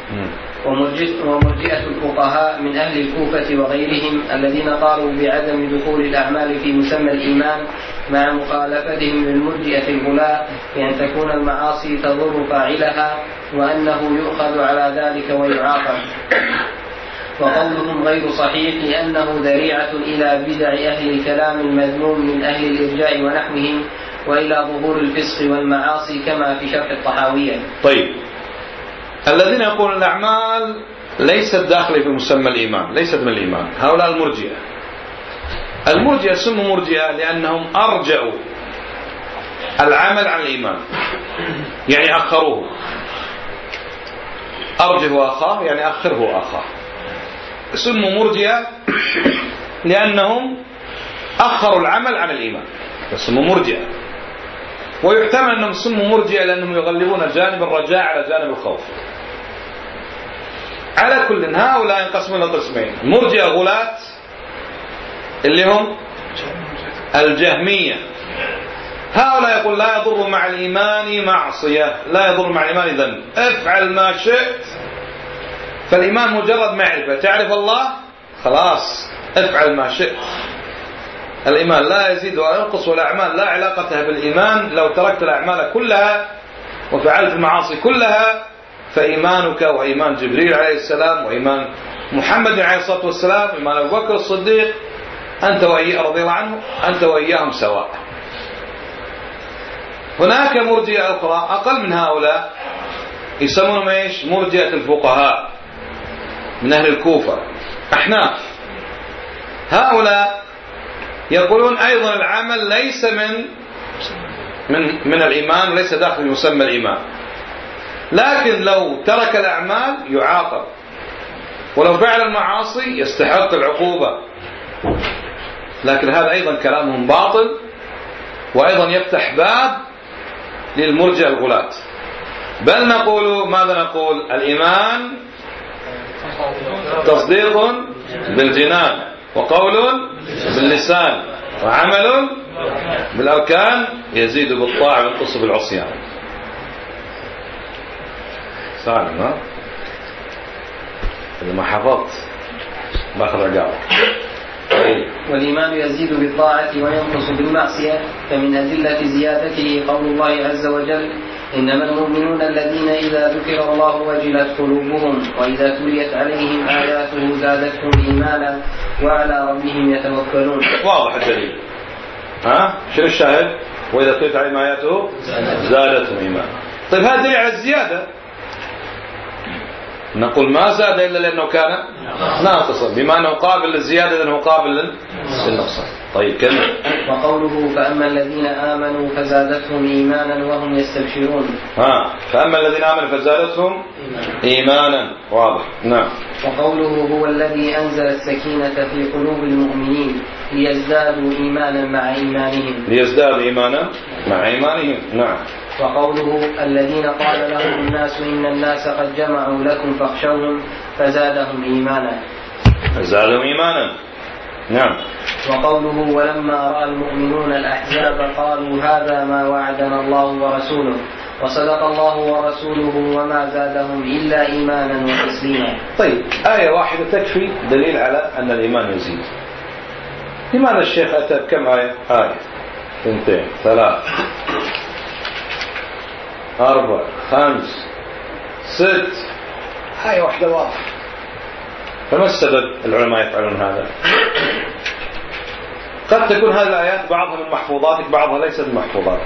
ومرجئة الفقهاء من أهل الكوفة وغيرهم الذين قالوا بعدم دخول الأعمال في مسمى الإيمان مع مخالفتهم للمرجئة الغلاة بأن تكون المعاصي تضر فاعلها وأنه يؤخذ على ذلك ويعاقب. وقولهم غير صحيح لأنه ذريعة إلى بدع أهل الكلام المذموم من أهل الإرجاء ونحوهم وإلى ظهور الفسق والمعاصي كما في شرح الطحاوية. طيب، الذين يقولون الأعمال ليست داخلة في مسمى الإيمان، ليست من الإيمان، هؤلاء المرجئة. المرجئة سموا مرجئة لأنهم أرجعوا العمل عن الإيمان، يعني أخروه. أرجه أخاه يعني أخره أخاه. سموا مرجئة لأنهم أخروا العمل عن الإيمان، سموا مرجئة. ويحتمل أنهم سموا مرجئة لأنهم يغلبون جانب الرجاء على جانب الخوف. على كل هؤلاء ينقسمون إلى قسمين: مرجئة غلاة اللي هم الجهمية هؤلاء يقول لا يضر مع الإيمان معصية، لا يضر مع الإيمان ذنب، افعل ما شئت. فالإيمان مجرد معرفة، تعرف الله خلاص افعل ما شئت. الإيمان لا يزيد ولا ينقص، والأعمال لا علاقة بالإيمان. لو تركت الأعمال كلها وفعلت المعاصي كلها فإيمانك وإيمان جبريل عليه السلام وإيمان محمد عليه الصلاة والسلام وإيمان أبو بكر الصديق أنت وإياه رضي الله عنه أنت وإياهم سواء. هناك مرجئة أخرى أقل من هؤلاء يسمونهم إيش؟ مرجئة الفقهاء من أهل الكوفة، أحناف. هؤلاء يقولون أيضا العمل ليس من من من الإيمان وليس داخل يسمى الإيمان، لكن لو ترك الأعمال يعاقب، ولو فعل المعاصي يستحق العقوبة. لكن هذا أيضا كلامهم باطل، وأيضا يفتح باب للمرجئة الغلاة. بل نقول ماذا نقول؟ الإيمان تصديق بالجنان وقول باللسان وعمل بالأركان، يزيد بالطاعة وينقص بالعصيان. سالم ها؟ إذا ما حفظت باخذ عقاب. والإيمان يزيد بالطاعة وينقص بالمعصية، فمن أدلة زيادته قول الله عز وجل: إنما المؤمنون الذين إذا ذكر الله وجلت قلوبهم وإذا تليت عليهم آياته زادتهم إيمانا وعلى ربهم يتوكلون. واضح الدليل. ها؟ شنو الشاهد؟ وإذا تليت عليهم آياته زادتهم إيمانا. طيب هذا دليل على الزيادة. نقول ما زاد إلا لأنه كان ناقصا، بما أنه قابل للزيادة لأنه قابل للنقصان. طيب كمل. وقوله: فأما الذين آمنوا فزادتهم إيمانا وهم يستبشرون. ها فأما الذين آمنوا فزادتهم إيمانا. واضح. نعم. وقوله: هو الذي أنزل السكينة في قلوب المؤمنين ليزدادوا إيمانا مع إيمانهم. ليزدادوا إيمانا مع إيمانهم. نعم. وقوله: الذين قال لهم الناس إن الناس قد جمعوا لكم فاخشوهم فزادهم إيمانا. فزادهم إيمانا. نعم. وقوله: ولما رأى المؤمنون الأحزاب قالوا هذا ما وعدنا الله ورسوله وصدق الله ورسوله وما زادهم إلا إيمانا وتسليما. طيب آية واحدة تكفي دليل على أن الإيمان يزيد. لماذا الشيخ أتى بكم آية؟ آية اثنتين ثلاث أربع خمس ست، آية واحدة واضحة. فما السبب العلماء يفعلون هذا؟ قد تكون هذه الآيات بعضها من محفوظاتك بعضها ليست من محفوظاتك.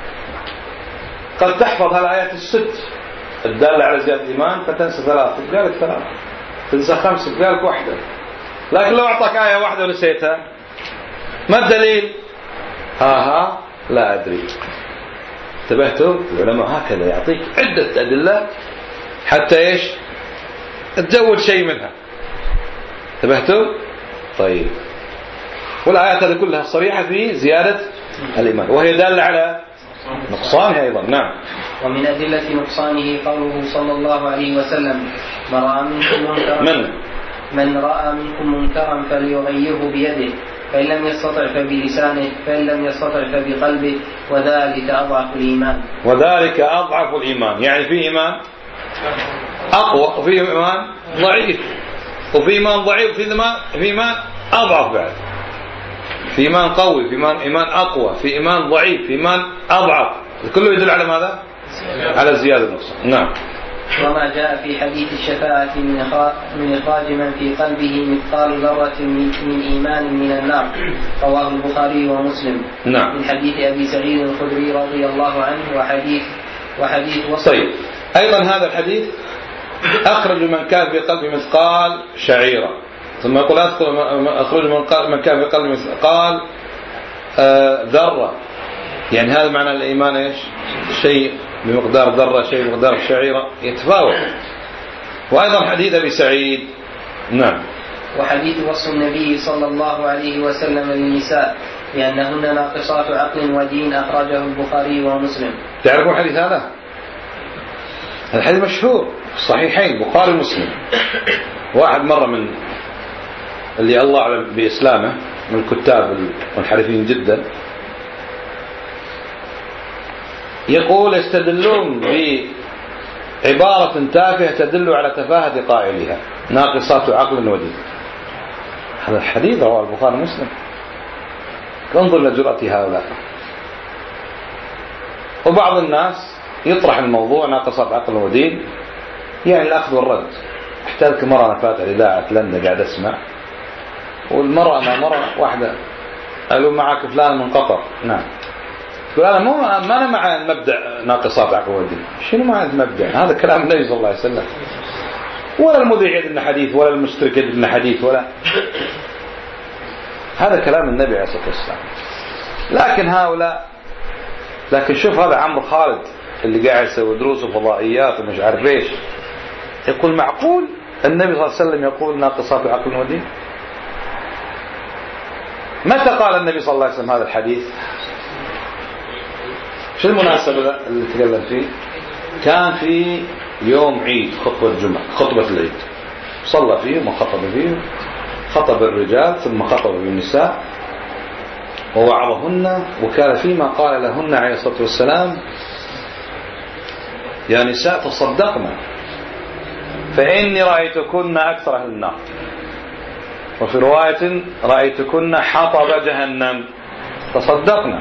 قد تحفظ هالآيات الست الدالة على زيادة الإيمان فتنسى ثلاث تبقى لك ثلاث، تنسى خمس تبقى لك واحدة. لكن لو أعطاك آية واحدة ونسيتها ما الدليل؟ ها ها لا أدري. انتبهتوا؟ العلماء هكذا يعطيك عدة أدلة حتى إيش؟ تزود شيء منها. انتبهتوا؟ طيب والآيات هذه كلها صريحة في زيادة الإيمان وهي دالة على نقصانها أيضا. نعم. ومن أدلة نقصانه قوله صلى الله عليه وسلم: من رأى منكم منكرا من من رأى منكم منكرا فليغيره بيده، فإن لم يستطع فبلسانه، فإن لم يستطع فبقلبه، وذلك أضعف الإيمان. وذلك أضعف الإيمان، يعني في إيمان أقوى وفي إيمان ضعيف، وفي إيمان ضعيف وفي إيمان أضعف بعد، في إيمان قوي، في إيمان إيمان أقوى، في إيمان ضعيف، في إيمان أضعف. كله يدل على ماذا؟ على الزيادة النقصان. نعم. وما جاء في حديث الشفاعة من إخراج من في قلبه مثقال ذرة من إيمان من النار، رواه البخاري ومسلم. نعم. من حديث أبي سعيد الخدري رضي الله عنه وحديث وحديث وصل. طيب أيضا هذا الحديث: أخرج من كان في قلبه مثقال شعيرة، ثم يقول أخرج من كان في قلبه مثقال آه ذرة، يعني هذا معنى الإيمان إيش؟ شيء بمقدار ذرة، شيء بمقدار شعيرة، يتفاوت. وأيضا حديث أبي سعيد. نعم. وحديث وصف النبي صلى الله عليه وسلم للنساء لأنهن ناقصات عقل ودين، أخرجه البخاري ومسلم. تعرفون الحديث هذا؟ الحديث مشهور الصحيحين البخاري ومسلم. واحد مرة من اللي الله أعلم بإسلامه من الكتاب المنحرفين جدا يقول يستدلون بعبارة تافهة تدل على تفاهة قائلها ناقصات عقل ودين. هذا الحديث رواه البخاري ومسلم. انظر لجرأة هؤلاء. وبعض الناس يطرح الموضوع ناقصات عقل ودين، يعني الأخذ والرد. احتاج مرة أنا فاتح إذاعة لندن قاعد أسمع، والمرأة مع مرة واحدة قالوا معك فلان من قطر. نعم. قال أنا مو ما أنا مع مبدأ ناقصات عقل ودين. شنو معنى المبدأ؟ هذا كلام النبي صلى الله عليه وسلم، ولا المذيع يدنا حديث ولا المشترك يدنا حديث ولا هذا كلام النبي عليه الصلاة والسلام. لكن هؤلاء، لكن شوف هذا عمرو خالد اللي قاعد يسوي دروس وفضائيات ومش عارف ايش، يقول معقول النبي صلى الله عليه وسلم يقول ناقصات عقل ودين؟ متى قال النبي صلى الله عليه وسلم هذا الحديث؟ شو المناسبة اللي تكلم فيه؟ كان في يوم عيد، خطبة الجمعة، خطبة العيد، صلى فيه وخطب فيه، خطب الرجال ثم خطب النساء ووعظهن، وكان فيما قال لهن عليه الصلاة والسلام: يا نساء تصدقنا فإني رأيتكن أكثر أهل النار، وفي رواية رأيتكن حطب جهنم، تصدقنا.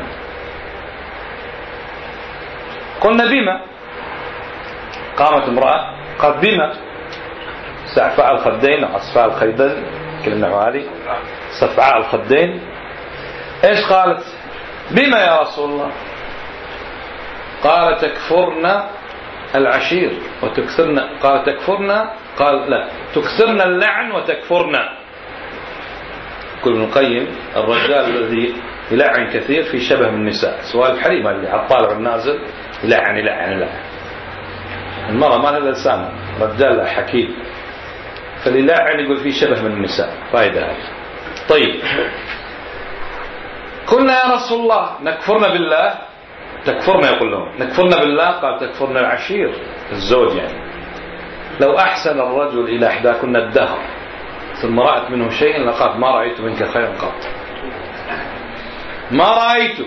قلنا بما؟ قامت امرأة قالت بما؟ سعفاء الخدين وأصفاء الخيدين، كلمة هذه صفعاء الخدين. ايش قالت؟ بما يا رسول الله؟ قال تكفرن العشير وتكثرن. قال تكفرن، قال لا، تكثرن اللعن وتكفرن. يقول ابن القيم الرجال الذي يلعن كثير في شبه من النساء، سواء الحريم اللي على الطالع والنازل يلعن يلعن يلعن. المرأة ما لها لسان، رجال حكيم، فليلعن يقول فيه شبه من النساء، فائدة هذه. طيب، قلنا يا رسول الله نكفرنا بالله، تكفرنا يقول لهم نكفرنا بالله. قال تكفرنا العشير، الزوج يعني. لو أحسن الرجل إلى إحداكن الدهر ثم رأت منه شيئا لقالت ما رأيت منك خيرا قط، ما رأيت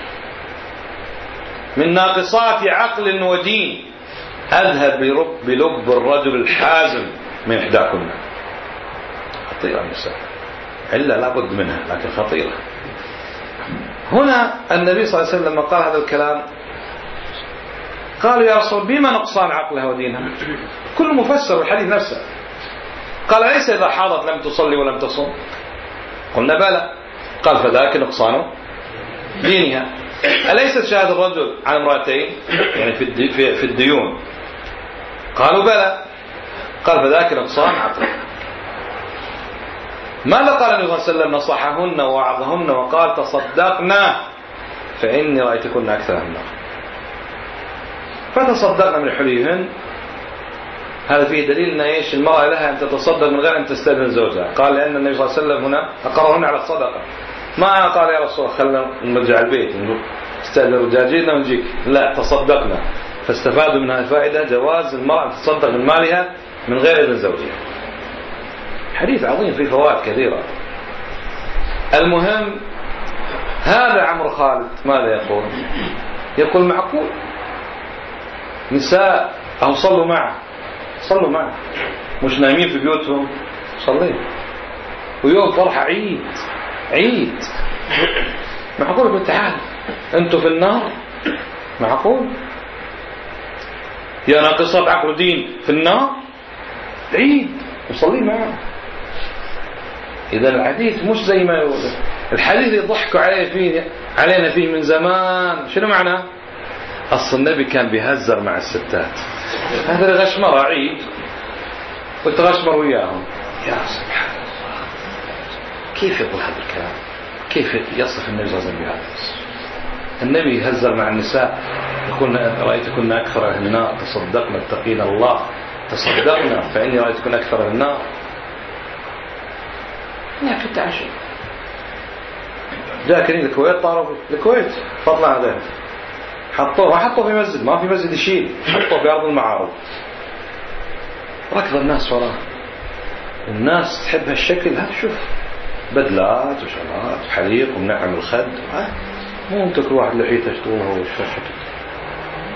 من ناقصات عقل ودين أذهب بلب الرجل الحازم من إحداكن. خطيرة النساء، إلا لابد منها، لكن خطيرة. هنا النبي صلى الله عليه وسلم لما قال هذا الكلام قالوا يا رسول بما نقصان عقلها ودينها؟ كل مفسر الحديث نفسه. قال ليس إذا حاضت لم تصلي ولم تصم؟ قلنا بلى. قال فذاك نقصان دينها. أليست شاهد الرجل على امرأتين يعني في في الديون؟ قالوا بلى. قال فذاك نقصان عقلها. ماذا قال النبي صلى الله عليه وسلم؟ نصحهن ووعظهن وقال تصدقنا فإني رأيتكن أكثر النار. فتصدقنا من حليهن. هذا فيه دليل أن إيش المرأة لها أن تتصدق من غير أن تستأذن زوجها. قال لأن النبي صلى الله عليه وسلم هنا أقرهن على الصدقة. ما قال يا رسول الله خلنا نرجع البيت نستأذن رجاجينا ونجيك، لا، تصدقنا. فاستفادوا منها الفائدة جواز المرأة تتصدق من مالها من غير إذن زوجها. حديث عظيم فيه فوائد كثيرة. المهم هذا عمرو خالد ماذا يقول؟ يقول معقول نساء أو صلوا معه، صلوا معه، مش نايمين في بيوتهم، صلين، ويوم فرحة عيد عيد. معقول؟ يقول تعال أنتوا في النار؟ معقول؟ يا ناقصات عقل دين في النار؟ عيد وصلي معه. إذا الحديث مش زي ما يقول الحديث يضحكوا عليه فيه علينا فيه من زمان. شنو معناه؟ أصل النبي كان بيهزر مع الستات، هذا الغشمر عيد وتغشمر وياهم. يا سبحان الله، كيف يقول هذا الكلام؟ كيف يصف النبي صلى الله عليه وسلم بهذا؟ النبي يهزر مع النساء، يقول رأيتكن أكثر أهل النار، تصدقنا اتقين الله، تصدقنا فإني رأيتكن أكثر أهل النار. يا في التعشي جاء كريم الكويت، طاروا الكويت فضلا هذا، حطوه حطوه في مسجد، ما في مسجد يشيل، حطوه في أرض المعارض، ركض الناس وراه. الناس تحب هالشكل هذا، شوف بدلات وشغلات وحليق ومنعم الخد، مو انت كل واحد لحيته طوله وشفته.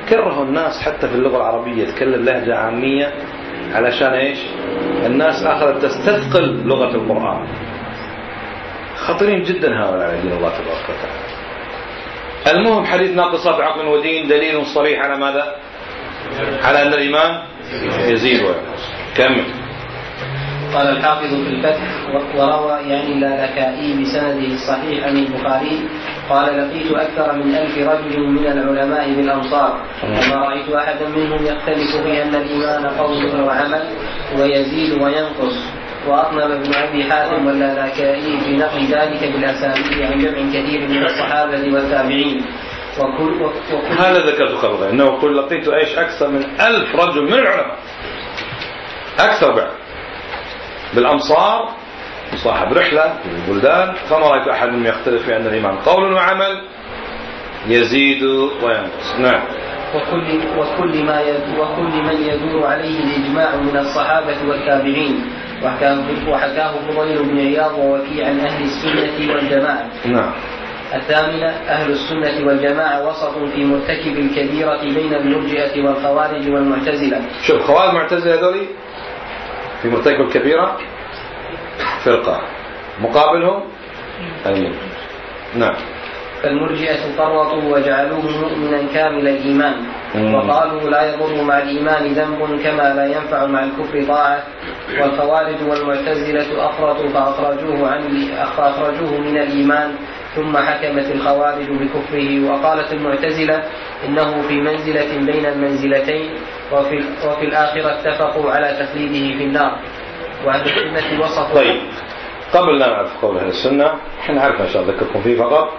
كرهوا الناس حتى في اللغة العربية يتكلم لهجة عامية علشان إيش؟ الناس أخذت تستثقل لغة القرآن. خطيرين جدا هؤلاء على دين الله تبارك وتعالى. المهم حديث ناقصة بعقل ودين دليل صريح على ماذا؟ على أن الإيمان يزيد وينقص. كمل. قال الحافظ في الفتح وروى يعني اللالكائي بسنده الصحيح عن البخاري قال لقيت أكثر من ألف رجل من العلماء بالأمصار وما رأيت أحدا منهم يختلف في أن الإيمان قول وعمل ويزيد وينقص. وأطنب ابن أبي حاتم واللالكائي في نقل ذلك بالأسانيد عن جمع كثير من الصحابة والتابعين. وكل وكل هذا ذكرت قبل أنه كل لقيت إيش أكثر من ألف رجل من العلماء أكثر بعد بالأمصار صاحب رحلة في البلدان فما رأيت أحد منهم يختلف في أن الإيمان قول وعمل يزيد وينقص. نعم. وكل وكل ما وكل من يدور عليه الإجماع من الصحابة والتابعين وحكاه فضيل بن عياض ووكيع عن أهل السنة والجماعة. نعم. الثامنة أهل السنة والجماعة وسط في مرتكب الكبيرة بين المرجئة والخوارج والمعتزلة. شوف خوارج المعتزلة هذولي في مرتكب الكبيرة فرقة مقابلهم المرجئة. نعم. فالمرجئة فرطوا وجعلوه مؤمنا كامل الإيمان وقالوا لا يضر مع الإيمان ذنب كما لا ينفع مع الكفر طاعة. والخوارج والمعتزلة أفرطوا فأخرجوه, عن فأخرجوه من الإيمان ثم حكمت الخوارج بكفره. وقالت المعتزلة إنه في منزلة بين المنزلتين وفي, وفي الآخرة اتفقوا على تخليده في النار. وعن السنة وصفوا. طيب قبل لا نعرف قول أهل السنة احنا عارف إن شاء الله ذكركم فيه فقط.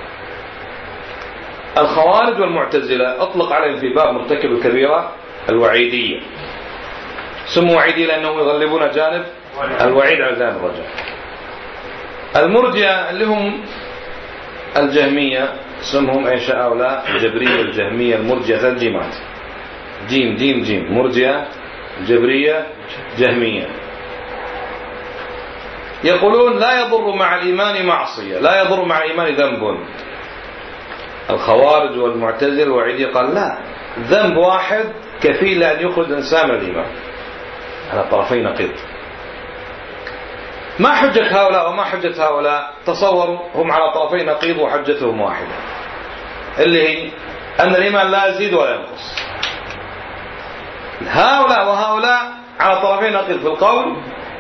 الخوارج والمعتزلة أطلق عليهم في باب مرتكب الكبيرة الوعيدية. سموا وعيدية لأنهم يغلبون جانب الوعيد على جانب الرجاء. المرجئة اللي هم الجهمية اسمهم ايش هؤلاء الجبرية الجهمية المرجئة ثلاث جيمات جيم جيم جيم مرجئة جبرية جهمية. يقولون لا يضر مع الإيمان معصية لا يضر مع الإيمان ذنب. الخوارج والمعتزلة الوعيدية قال لا ذنب واحد كفيل أن يخرج الإنسان من الإيمان. على طرفي نقيض. ما حجة هؤلاء وما حجة هؤلاء؟ تصوروا هم على طرفي نقيض وحجتهم واحدة اللي هي أن الإيمان لا يزيد ولا ينقص. هؤلاء وهؤلاء على طرفي نقيض في القول.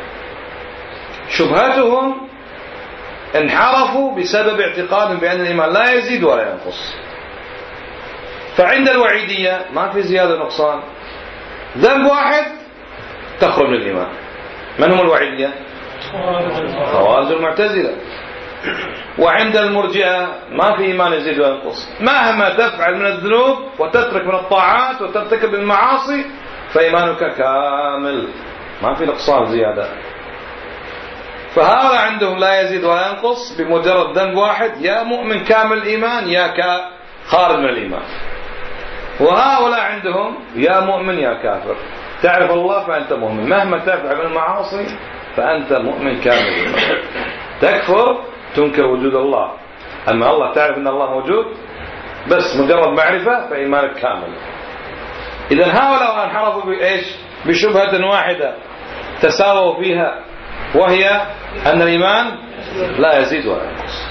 شبهتهم انحرفوا بسبب اعتقادهم بأن الإيمان لا يزيد ولا ينقص. فعند الوعيدية ما في زيادة نقصان ذنب واحد تخرج من الإيمان. من هم الوعيدية؟ خوارج المعتزلة. وعند المرجئة ما في إيمان يزيد وينقص مهما تفعل من الذنوب وتترك من الطاعات وترتكب المعاصي فإيمانك كامل ما في نقصان زيادة. فهذا عندهم لا يزيد ولا ينقص بمجرد ذنب واحد يا مؤمن كامل الإيمان يا خارج من الإيمان. وهؤلاء عندهم يا مؤمن يا كافر. تعرف الله فأنت مؤمن مهما تفعل من المعاصي فأنت مؤمن كامل الإيمان. تكفر تنكر وجود الله أما الله تعرف أن الله موجود بس مجرد معرفة فإيمانك كامل. إذن هؤلاء انحرفوا بإيش؟ بشبهة واحدة تساووا فيها وهي أن الإيمان لا يزيد ولا ينقص.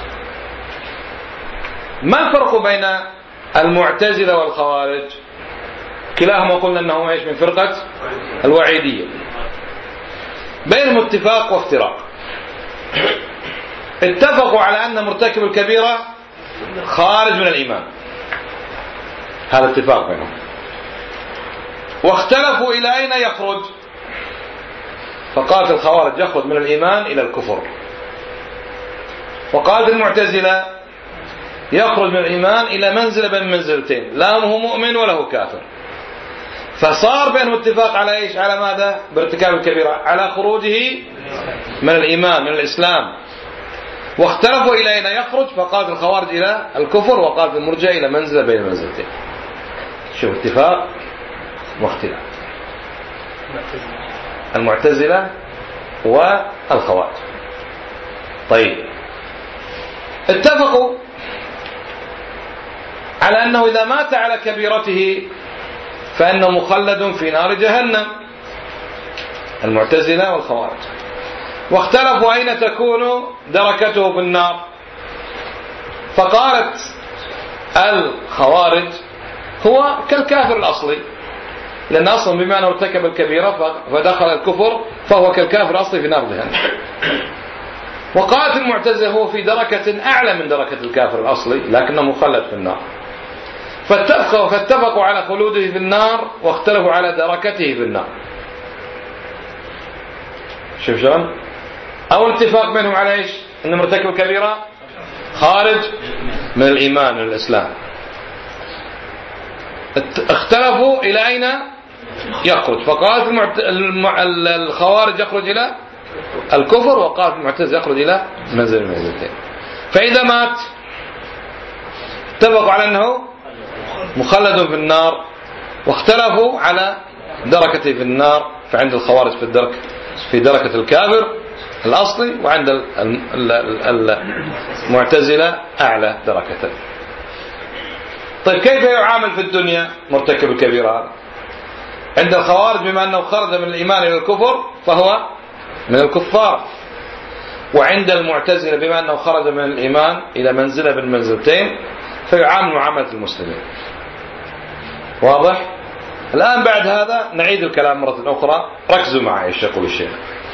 ما الفرق بين المعتزلة والخوارج؟ كلاهما قلنا أنه إيش من فرقة الوعيدية. بينهم اتفاق وافتراق. اتفقوا على أن مرتكب الكبيرة خارج من الإيمان هذا اتفاق بينهم. واختلفوا إلى أين يخرج فقالت الخوارج يخرج من الإيمان إلى الكفر وقالت المعتزلة يخرج من الإيمان إلى منزلة بين منزلتين لا هو مؤمن ولا هو كافر. فصار بينهم اتفاق على إيش على ماذا بارتكاب الكبيرة على خروجه من الإيمان من الإسلام. واختلفوا إلى أين يخرج فقالت الخوارج إلى الكفر وقالت المرجئة إلى منزلة بين منزلتين. شوف اتفاق واختلاف المعتزلة والخوارج. طيب اتفقوا على أنه إذا مات على كبيرته فإنه مخلد في نار جهنم، المعتزلة والخوارج. واختلفوا أين تكون دركته في النار، فقالت الخوارج هو كالكافر الأصلي، لأن أصلا بما أنه ارتكب الكبيرة فدخل الكفر فهو كالكافر الأصلي في نار جهنم. وقالت المعتزلة هو في دركة أعلى من دركة الكافر الأصلي لكنه مخلد في النار. فاتفقوا, فاتفقوا على خلوده في النار واختلفوا على دركته في النار. شوف شلون؟ أول اتفاق بينهم على إيش؟ إنه مرتكب الكبيرة خارج من الإيمان من الإسلام. اختلفوا إلى أين يخرج، فقالت المعت... المع... الخوارج يخرج إلى الكفر، وقالت المعتزلة يخرج إلى منزل المنزلتين. فإذا مات اتفقوا على أنه مخلد في النار، واختلفوا على دركته في النار، فعند الخوارج في الدرك في دركة الكافر الأصلي، وعند المعتزلة أعلى دركة. طيب كيف يعامل في الدنيا مرتكب الكبيرة؟ عند الخوارج بما أنه خرج من الإيمان إلى الكفر فهو من الكفار، وعند المعتزلة بما أنه خرج من الإيمان إلى منزلة من منزلتين فيعامل معاملة المسلمين. واضح؟ الآن بعد هذا نعيد الكلام مرة أخرى، ركزوا معي ايش يقول الشيخ.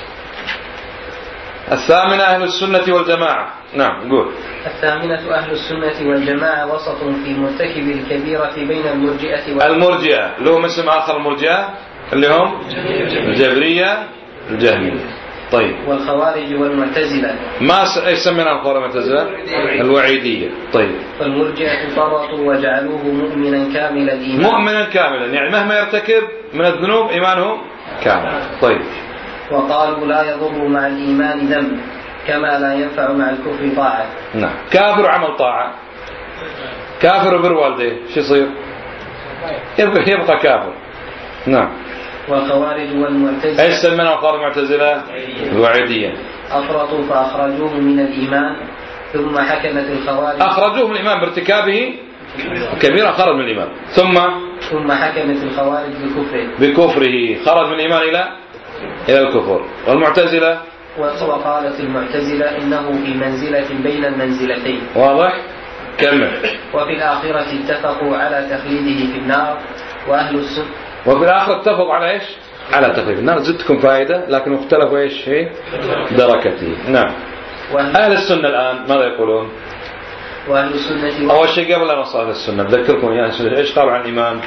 الثامنة أهل السنة والجماعة. نعم قول. الثامنة أهل السنة والجماعة وسط في مرتكب الكبيرة بين المرجئة وال... المرجئة اللي هم اسم آخر المرجئة اللي هم الجبرية الجهمية. طيب. والخوارج والمعتزلة. ما ايش سمينا الخوارج والمعتزلة؟ الوعيدية. طيب. فالمرجئة فرطوا وجعلوه مؤمنا كامل الإيمان. مؤمنا كاملا يعني مهما يرتكب من الذنوب إيمانه كامل. طيب. وقالوا لا يضر مع الإيمان ذنب كما لا ينفع مع الكفر طاعة. نعم. كافر عمل طاعة، كافر وبر والديه شو يصير؟ يبقى, يبقى كافر. نعم. والخوارج والمعتزلة. ايش سمينا الخوارج والمعتزلة؟ الوعيدية. أفرطوا فأخرجوه من الإيمان ثم حكمت الخوارج. أخرجوه من الإيمان بارتكابه كبيرة، خرج من الإيمان، ثم ثم حكمت الخوارج بكفره بكفره خرج من الإيمان إلى إلى الكفر. والمعتزلة وقالت المعتزلة إنه في منزلة بين المنزلتين. واضح؟ كمل. وفي الآخرة اتفقوا على تخليده في النار. وأهل السنة وفي الآخرة اتفقوا على إيش؟ على تخليد النار. زدتكم فائدة، لكن اختلفوا إيش هي دركته. نعم. أهل السنة الآن ماذا يقولون؟ وأهل السنة أول شيء قبل أن نصل السنة بذكركم يعني إيش قالوا عن الإيمان؟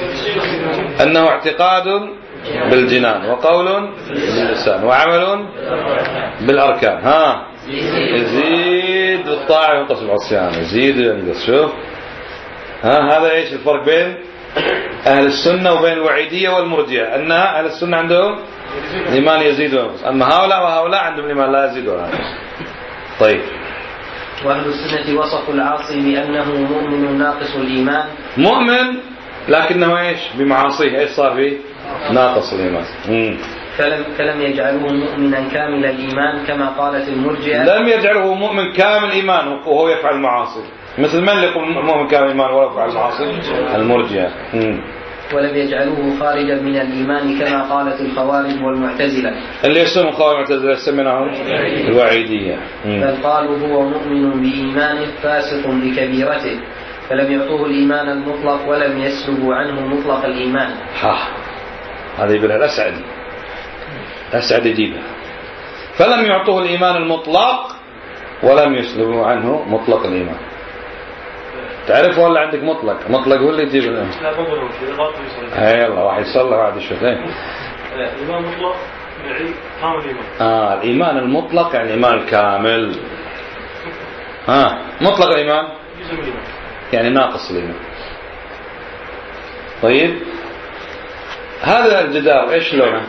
أنه اعتقاد بالجنان وقول باللسان وعمل بالأركان. ها يزيد بالطاعة وينقص بالعصيان، يزيد وينقص. شوف ها هذا إيش الفرق بين أهل السنة وبين الوعيدية والمرجئة؟ أن أهل السنة عندهم الإيمان يزيد وينقص، أما هؤلاء وهؤلاء عندهم الإيمان لا يزيد ولا ينقص. طيب. وأهل السنة وصفوا العاصي بأنه مؤمن ناقص الإيمان. مؤمن لكنه إيش بمعاصيه إيش صار فيه؟ ناقص الإيمان. مم. فلم, فلم يجعلوه مؤمنا كامل الإيمان كما قالت المرجئة. لم يجعله مؤمن كامل الإيمان وهو يفعل المعاصي، مثل من اللي يقول مؤمن كامل الإيمان وهو يفعل المعاصي؟ المرجئة. ولم يجعلوه خارجا من الإيمان كما قالت الخوارج والمعتزلة. اللي يسمون الخوارج والمعتزلة يسمونهم الوعيدية. بل قالوا هو مؤمن بإيمانه فاسق بكبيرته، فلم يعطوه الإيمان المطلق ولم يسلبوا عنه مطلق الإيمان. ها هذا يقولها الأسعد، الأسعد يجيبها. فلم يعطوه الإيمان المطلق ولم يسلبوا عنه مطلق الإيمان. تعرف ولا عندك مطلق؟ مطلق هو اللي يجيب الإيمان. لا بقوله في غلط يصلي. هاي الله واحد يصلي واحد يشوف. ايه الإيمان مطلق يعني كامل الإيمان. آه الإيمان المطلق يعني الإيمان الكامل. ها آه. مطلق الإيمان يعني ناقص الإيمان. طيب هذا الجدار ايش لونه؟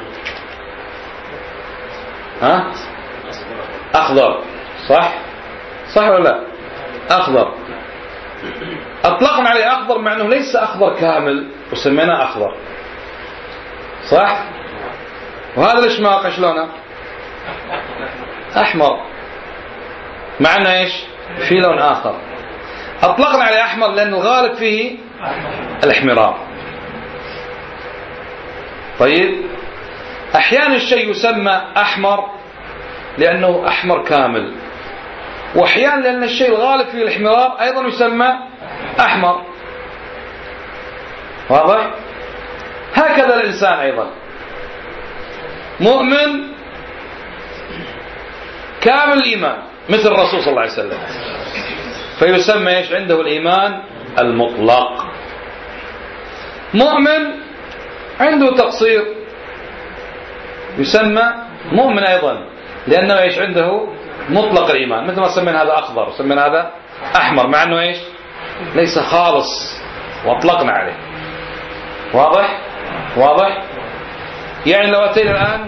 ها أخضر صح؟ صح ولا لا؟ أخضر. أطلقنا عليه أخضر مع أنه ليس أخضر كامل وسميناه أخضر صح؟ وهذا الإشماق ايش لونه؟ أحمر. معنى ايش؟ في لون آخر. أطلقنا عليه أحمر لأن الغالب فيه الاحمرار. طيب أحيانا الشيء يسمى أحمر لأنه أحمر كامل، وأحيانا لأن الشيء الغالب فيه الاحمرار أيضا يسمى أحمر. واضح؟ هكذا الإنسان أيضا مؤمن كامل الإيمان مثل الرسول صلى الله عليه وسلم، فيسمى إيش عنده الإيمان المطلق. مؤمن عنده تقصير يسمى مؤمن أيضا لأنه إيش عنده مطلق الإيمان، مثل ما سمينا هذا أخضر وسمينا هذا أحمر، مع أنه إيش ليس خالص وأطلقنا عليه. واضح؟ واضح؟ يعني لو أتينا الآن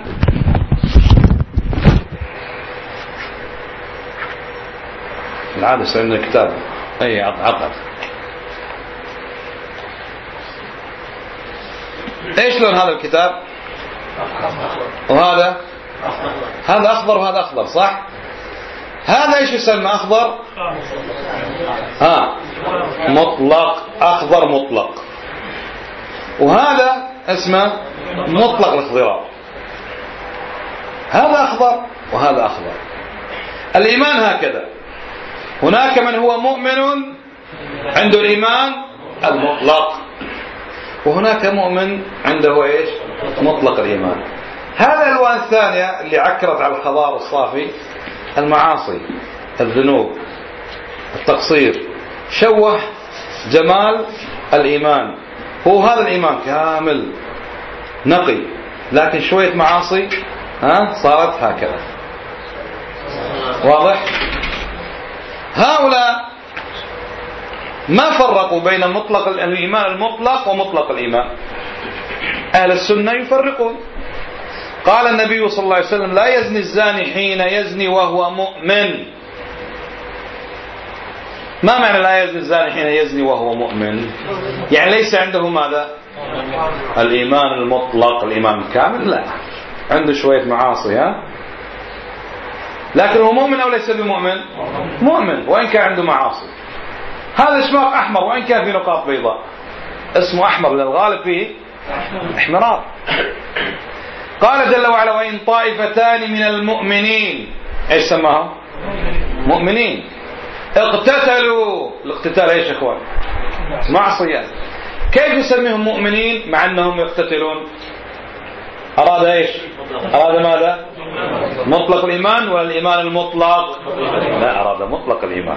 العادة سألنا كتاب أي عقد، إيش لون هذا الكتاب؟ وهذا هذا أخضر وهذا أخضر، صح؟ هذا إيش يسمى أخضر؟ ها مطلق، أخضر مطلق. وهذا اسمه مطلق الاخضرار. هذا أخضر وهذا أخضر. الإيمان هكذا، هناك من هو مؤمن عنده الإيمان المطلق، وهناك مؤمن عنده إيش مطلق الإيمان. هذا الألوان الثانية اللي عكرت على الخضار الصافي، المعاصي، الذنوب، التقصير، شوه جمال الإيمان. هو هذا الإيمان كامل نقي، لكن شوية معاصي ها صارت هكذا. واضح؟ هؤلاء ما فرقوا بين مطلق الإيمان المطلق ومطلق الإيمان. أهل السنة يفرقون. قال النبي صلى الله عليه وسلم: لا يزني الزاني حين يزني وهو مؤمن. ما معنى لا يزني الزاني حين يزني وهو مؤمن؟ يعني ليس عنده ماذا؟ الإيمان المطلق، الإيمان الكامل، لا، عنده شوية معاصي، ها، لكن هو مؤمن أو ليس بمؤمن؟ مؤمن وإن كان عنده معاصي. هذا اسمه أحمر وإن كان في نقاط بيضاء، اسمه أحمر للغالب فيه احمرار. قال جل وعلا: وإن طائفتان من المؤمنين، ايش سماهم؟ مؤمنين. اقتتلوا، الاقتتال ايش يا اخوان؟ معصية. كيف يسميهم مؤمنين مع انهم يقتتلون؟ اراد ايش؟ اراد ماذا؟ مطلق الايمان ولا الايمان المطلق؟ لا، اراد مطلق الايمان.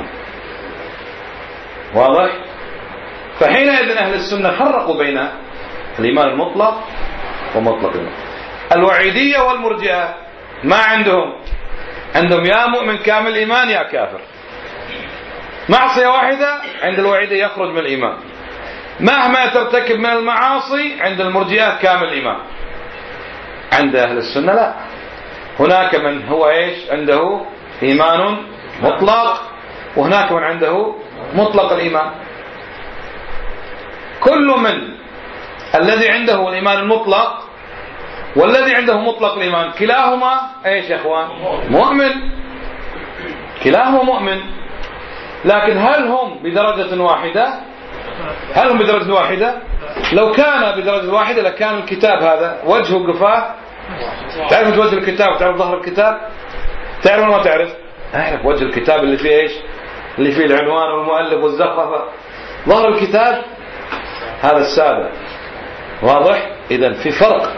واضح؟ فحينئذ اهل السنة فرقوا بين الايمان المطلق ومطلق الايمان. الوعيدية والمرجئة ما عندهم، عندهم يا مؤمن كامل الإيمان يا كافر. معصية واحدة عند الوعيدية يخرج من الإيمان، مهما ترتكب من المعاصي عند المرجئة كامل الإيمان. عند أهل السنة لا، هناك من هو إيش عنده إيمان مطلق، وهناك من عنده مطلق الإيمان. كل من الذي عنده الإيمان المطلق والذي عنده مطلق الإيمان كلاهما ايش يا اخوان؟ مؤمن، كلاهما مؤمن. لكن هل هم بدرجة واحدة؟ هل هم بدرجة واحدة؟ لو كان بدرجة واحدة لكان الكتاب هذا وجهه قفاه. تعرف وجه الكتاب وتعرف ظهر الكتاب؟ تعرف ولا ما تعرف؟ أعرف وجه الكتاب اللي فيه ايش؟ اللي فيه العنوان والمؤلف والزخرفة. ظهر الكتاب هذا السادة. واضح؟ إذن في فرق.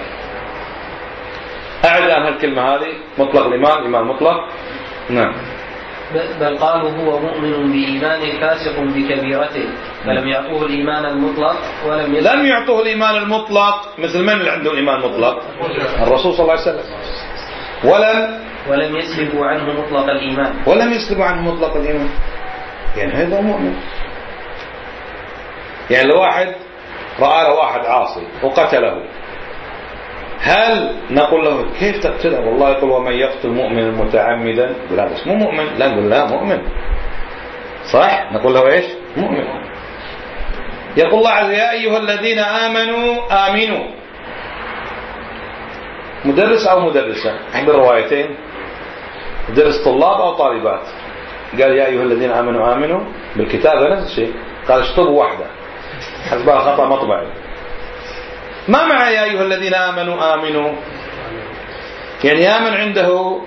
أعد عن هالكلمة هذه، مطلق الإيمان، إيمان مطلق. نعم. بل قالوا هو مؤمن بإيمان فاسق بكبيرته، فلم يعطوه الإيمان المطلق ولم يسلب. لم يعطوه الإيمان المطلق مثل من اللي عنده الإيمان المطلق؟ الرسول صلى الله عليه وسلم. ولم ولم يسلبوا عنه مطلق الإيمان. ولم يسلبوا عنه مطلق الإيمان. يعني هذا مؤمن. يعني لو واحد رأى له واحد عاصي وقتله، هل نقول له كيف تقتله؟ والله يقول: ومن يقتل مؤمنا متعمدا، لا بس مو مؤمن. لا نقول لا مؤمن، صح؟ نقول له ايش؟ مؤمن. يقول الله عز وجل: يا ايها الذين امنوا امنوا. مدرس او مدرسة، احد الروايتين، مدرس طلاب او طالبات. قال يا أيها الذين آمنوا آمنوا بالكتاب نفس الشيء، قال اشطبوا واحدة حسبها خطأ مطبعي. ما معنى يا أيها الذين آمنوا آمنوا؟ يعني آمن عنده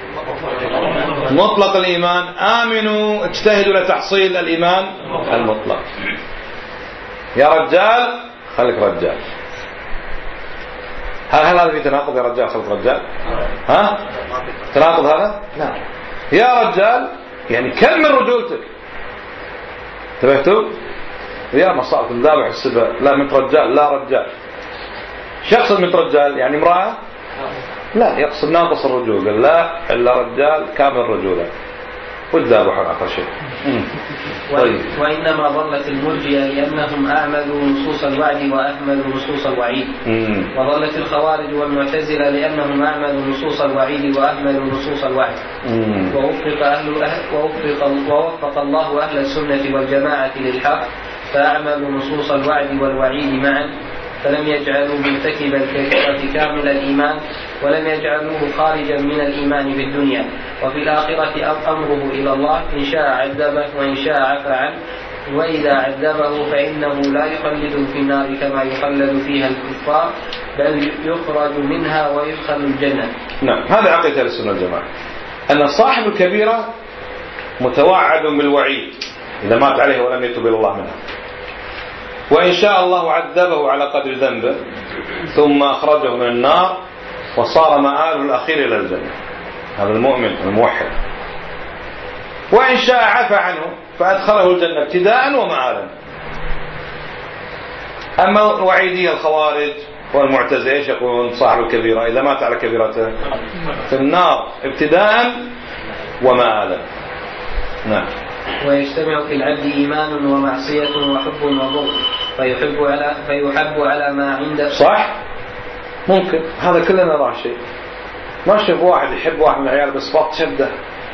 مطلق الإيمان، آمنوا اجتهدوا لتحصيل الإيمان المطلق. يا رجال خليك رجال. هل هل هذا في تناقض؟ يا رجال خليك رجال، ها تناقض هذا؟ لا. يا رجال يعني كمل رجولتك. انتبهتوا؟ يا مصارف ذابح السبع، لا من رجال لا رجال. شخص من رجال يعني امرأة؟ لا، يقصد ناقص الرجول، قال لا إلا رجال كامل رجوله والذابح آخر شيء. طيب. وإنما ضلت المرجئة لأنهم أعملوا نصوص الوعد وأهملوا نصوص الوعيد. وضلت الخوارج والمعتزلة لأنهم أعملوا نصوص الوعيد وأهملوا نصوص الوعد. ووفق أهل أهل ووفق, ووفق الله أهل السنة والجماعة للحق فأعملوا نصوص الوعد والوعيد معا، فلم يجعلوا مرتكب الكبيرة كامل الإيمان ولم يجعلوه خارجا من الإيمان في الدنيا، وفي الآخرة أمره إلى الله إن شاء عذبه وإن شاء عفى عنه، وإذا عذبه فإنه لا يخلد في النار كما يخلد فيها الكفار بل يخرج منها ويدخل الجنة. نعم، هذا عقيدة السنة والجماعة، أن صاحب الكبيرة متوعد بالوعيد إذا مات عليه ولم يتوب إلى الله منها، وإن شاء الله عذبه على قدر ذنبه ثم أخرجه من النار وصار مآله الأخير إلى الجنة. هذا المؤمن الموحد. وإن شاء عفى عنه فأدخله الجنة ابتداء ومآلا. أما الوعيدية الخوارج والمعتزلة ايش يقولون؟ صاحب الكبيرة إذا مات على كبيرته في النار ابتداء ومآلا. نعم. ويجتمع في العبد إيمان ومعصية وحب وبغض فيحب على فيحب على ما عنده. صح؟ ممكن هذا كلنا نراه شيء. ما شوف واحد يحب واحد من العيال بس بط شده،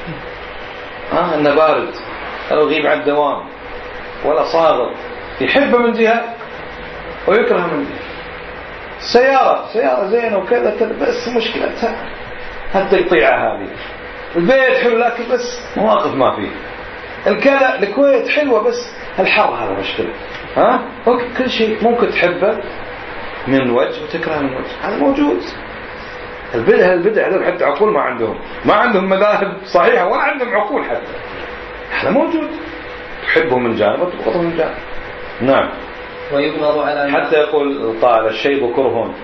ها انه بارد او يغيب عن الدوام ولا صاغر، يحبه من جهة ويكره من جهة. سيارة سيارة زينة وكذا كذا بس مشكلتها هالتقطيعة هذه. البيت حلو لكن بس مواقف ما فيه. الكذا الكويت حلوة بس الحر هذا مشكلة. ها كل شيء ممكن تحبه من وجه وتكره من وجه، هذا موجود. البدع البدع هذول حتى عقول ما عندهم، ما عندهم مذاهب صحيحة ولا عندهم عقول حتى، هذا موجود. تحبهم من جانب وتبغضهم من جانب. نعم. ويبغض على حتى يقول قال الشيب كره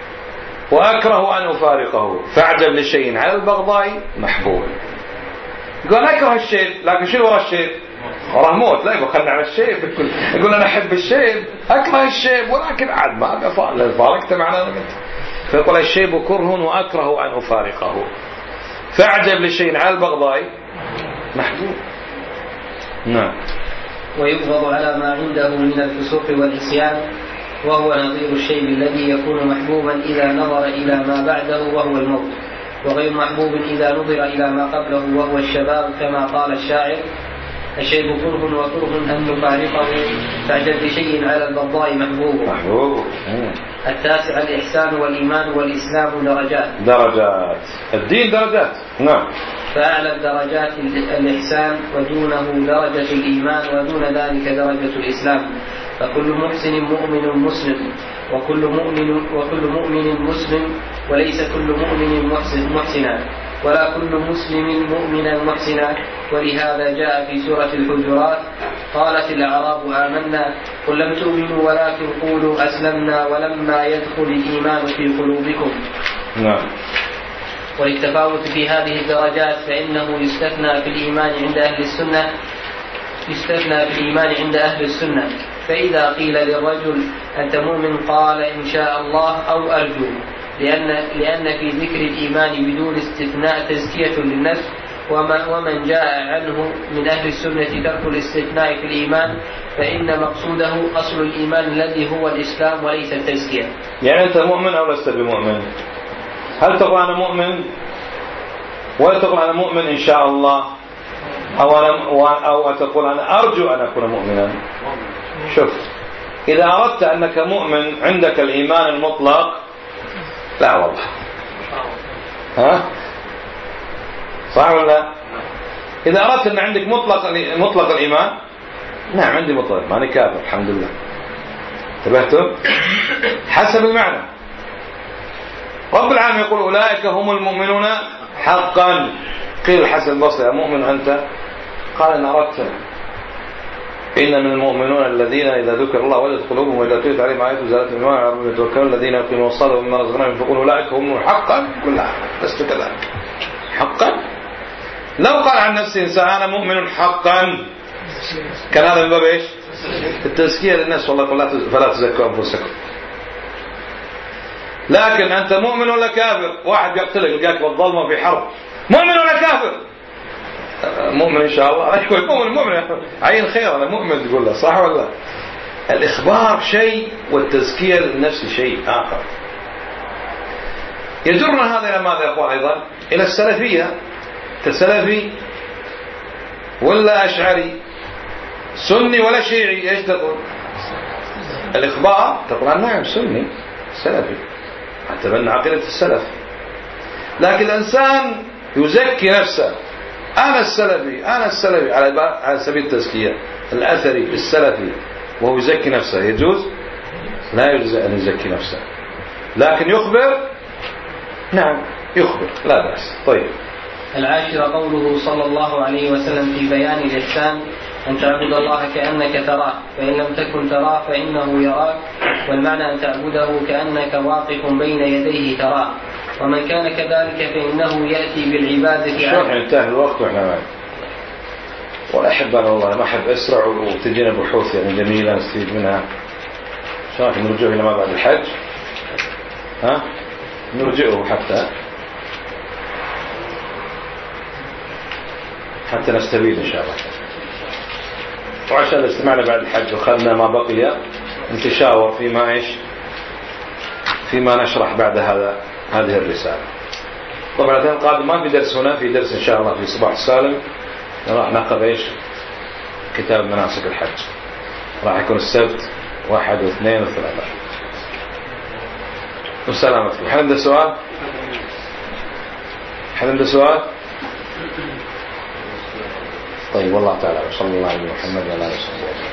وأكره أن أفارقه فأعجب لشيء على البغضاء محبوب. يقول أكره الشيب لكن شو ورا الشيب؟ وراه موت. لا يبغى خلنا على الشيب. يقول, يقول أنا أحب الشيب أكره الشيب ولكن عاد ما أفعل فارقت معنا نمت. فيقول الشيب كره وأكره أن أفارقه فأعجب لشيء على البغضاء محبوب. نعم. ويبغض على ما عنده من الفسوق والعصيان وهو نظير الشيب الذي يكون محبوبا إذا نظر إلى ما بعده وهو الموت، وغير محبوب إذا نظر إلى ما قبله وهو الشباب، كما قال الشاعر الشيب كره وكره أن نفارقه فأعجب بشيء على البغضاء محبوب. محبوب. التاسع الإحسان والإيمان والإسلام درجات. درجات الدين درجات. نعم. فأعلى الدرجات الإحسان ودونه درجة الإيمان ودون ذلك درجة الإسلام. فكل محسن مؤمن مسلم وكل مؤمن وكل مؤمن مسلم وليس كل مؤمن محسن محسنا ولا كل مسلم مؤمنا محسنا. ولهذا جاء في سورة الحجرات قالت الأعراب آمنا قل لم تؤمنوا ولكن قولوا أسلمنا ولما يدخل الإيمان في قلوبكم. نعم. والتفاوت في هذه الدرجات فإنه يستثنى في الإيمان عند أهل السنة يستثنى في الإيمان عند أهل السنة. فإذا قيل للرجل أنت مؤمن قال إن شاء الله أو أرجو، لأن, لأن في ذكر الإيمان بدون استثناء تزكية للنفس، ومن جاء عنه من أهل السنة ترك الاستثناء في الإيمان فإن مقصوده أصل الإيمان الذي هو الإسلام وليس التزكية. يعني أنت مؤمن أو لست بمؤمن؟ هل تقول أنا مؤمن ولا تقول أنا مؤمن إن شاء الله أو, أنا أو تقول أنا أرجو أن أكون مؤمنا؟ شوف، إذا أردت أنك مؤمن عندك الإيمان المطلق لا والله، ها صح ولا؟ إذا أردت أن عندك مطلق مطلق الإيمان، نعم عندي مطلق، ماني كافر الحمد لله. انتبهتم؟ حسب المعنى. رب العالمين يقول أولئك هم المؤمنون حقا. قيل الحسن البصري أمؤمن أنت؟ قال إن أردت. إن من المؤمنون الذين إذا ذكر الله وجلت قلوبهم وإذا تليت عليهم آياته زادتهم إيمانا وعلى ربهم يتوكلون الذين يقيمون الصلاة ومما رزقناهم ينفقون أولئك هم المؤمنون حقا. كلها لست كذلك حقا. لو قال عن نفسه إنسان أنا مؤمن حقا كان هذا من باب إيش؟ التزكية للناس. والله فلا تزكوا أنفسكم. لكن أنت مؤمن ولا كافر؟ واحد يقتلك يلقاك بالظلمة في حرب، مؤمن ولا كافر؟ مؤمن إن شاء الله. يقول مؤمن مؤمن عين خير أنا مؤمن، تقول له صح ولا؟ الإخبار شيء والتزكية للنفس شيء آخر. يجرنا هذا إلى ماذا يا أخوان؟ أيضا إلى السلفية. تسلفي ولا أشعري؟ سني ولا شيعي؟ إيش تقول؟ الإخبار تقول نعم سني سلفي، أتبنى عقيدة السلف. لكن الإنسان يزكي نفسه، أنا السلفي أنا السلفي على سبيل التزكية، الأثري السلفي، وهو يزكي نفسه، يجوز؟ لا يجوز أن يزكي نفسه، لكن يخبر، نعم يخبر لا بأس. طيب. العاشر قوله صلى الله عليه وسلم في بيان الإحسان أن تعبد الله كأنك تراه فإن لم تكن تراه فإنه يراك، والمعنى أن تعبده كأنك واقف بين يديه تراه، ومن كان كذلك فإنه يأتي بالعبادة. شرح انتهى الوقت وإحنا معي. وأحب أنا والله ما أحب أسرع وتجينا بحوث يعني جميلة نستفيد منها. شرح نرجعه إلى ما بعد الحج، ها نرجعه حتى حتى نستفيد إن شاء الله. وعشان استمعنا بعد الحج وخلنا ما بقي نتشاور فيما إيش فيما نشرح بعد هذا هذه الرسالة. طبعا الاثنين القادم ما في درس هنا، في درس إن شاء الله في صباح السالم راح ناخذ إيش كتاب مناسك الحج، راح يكون السبت واحد واثنين وثلاثة. والسلامتكم. حد عنده سؤال؟ حد عنده سؤال؟ طيب والله تعالى صلى الله عليه محمد وعلى آله وصحبه.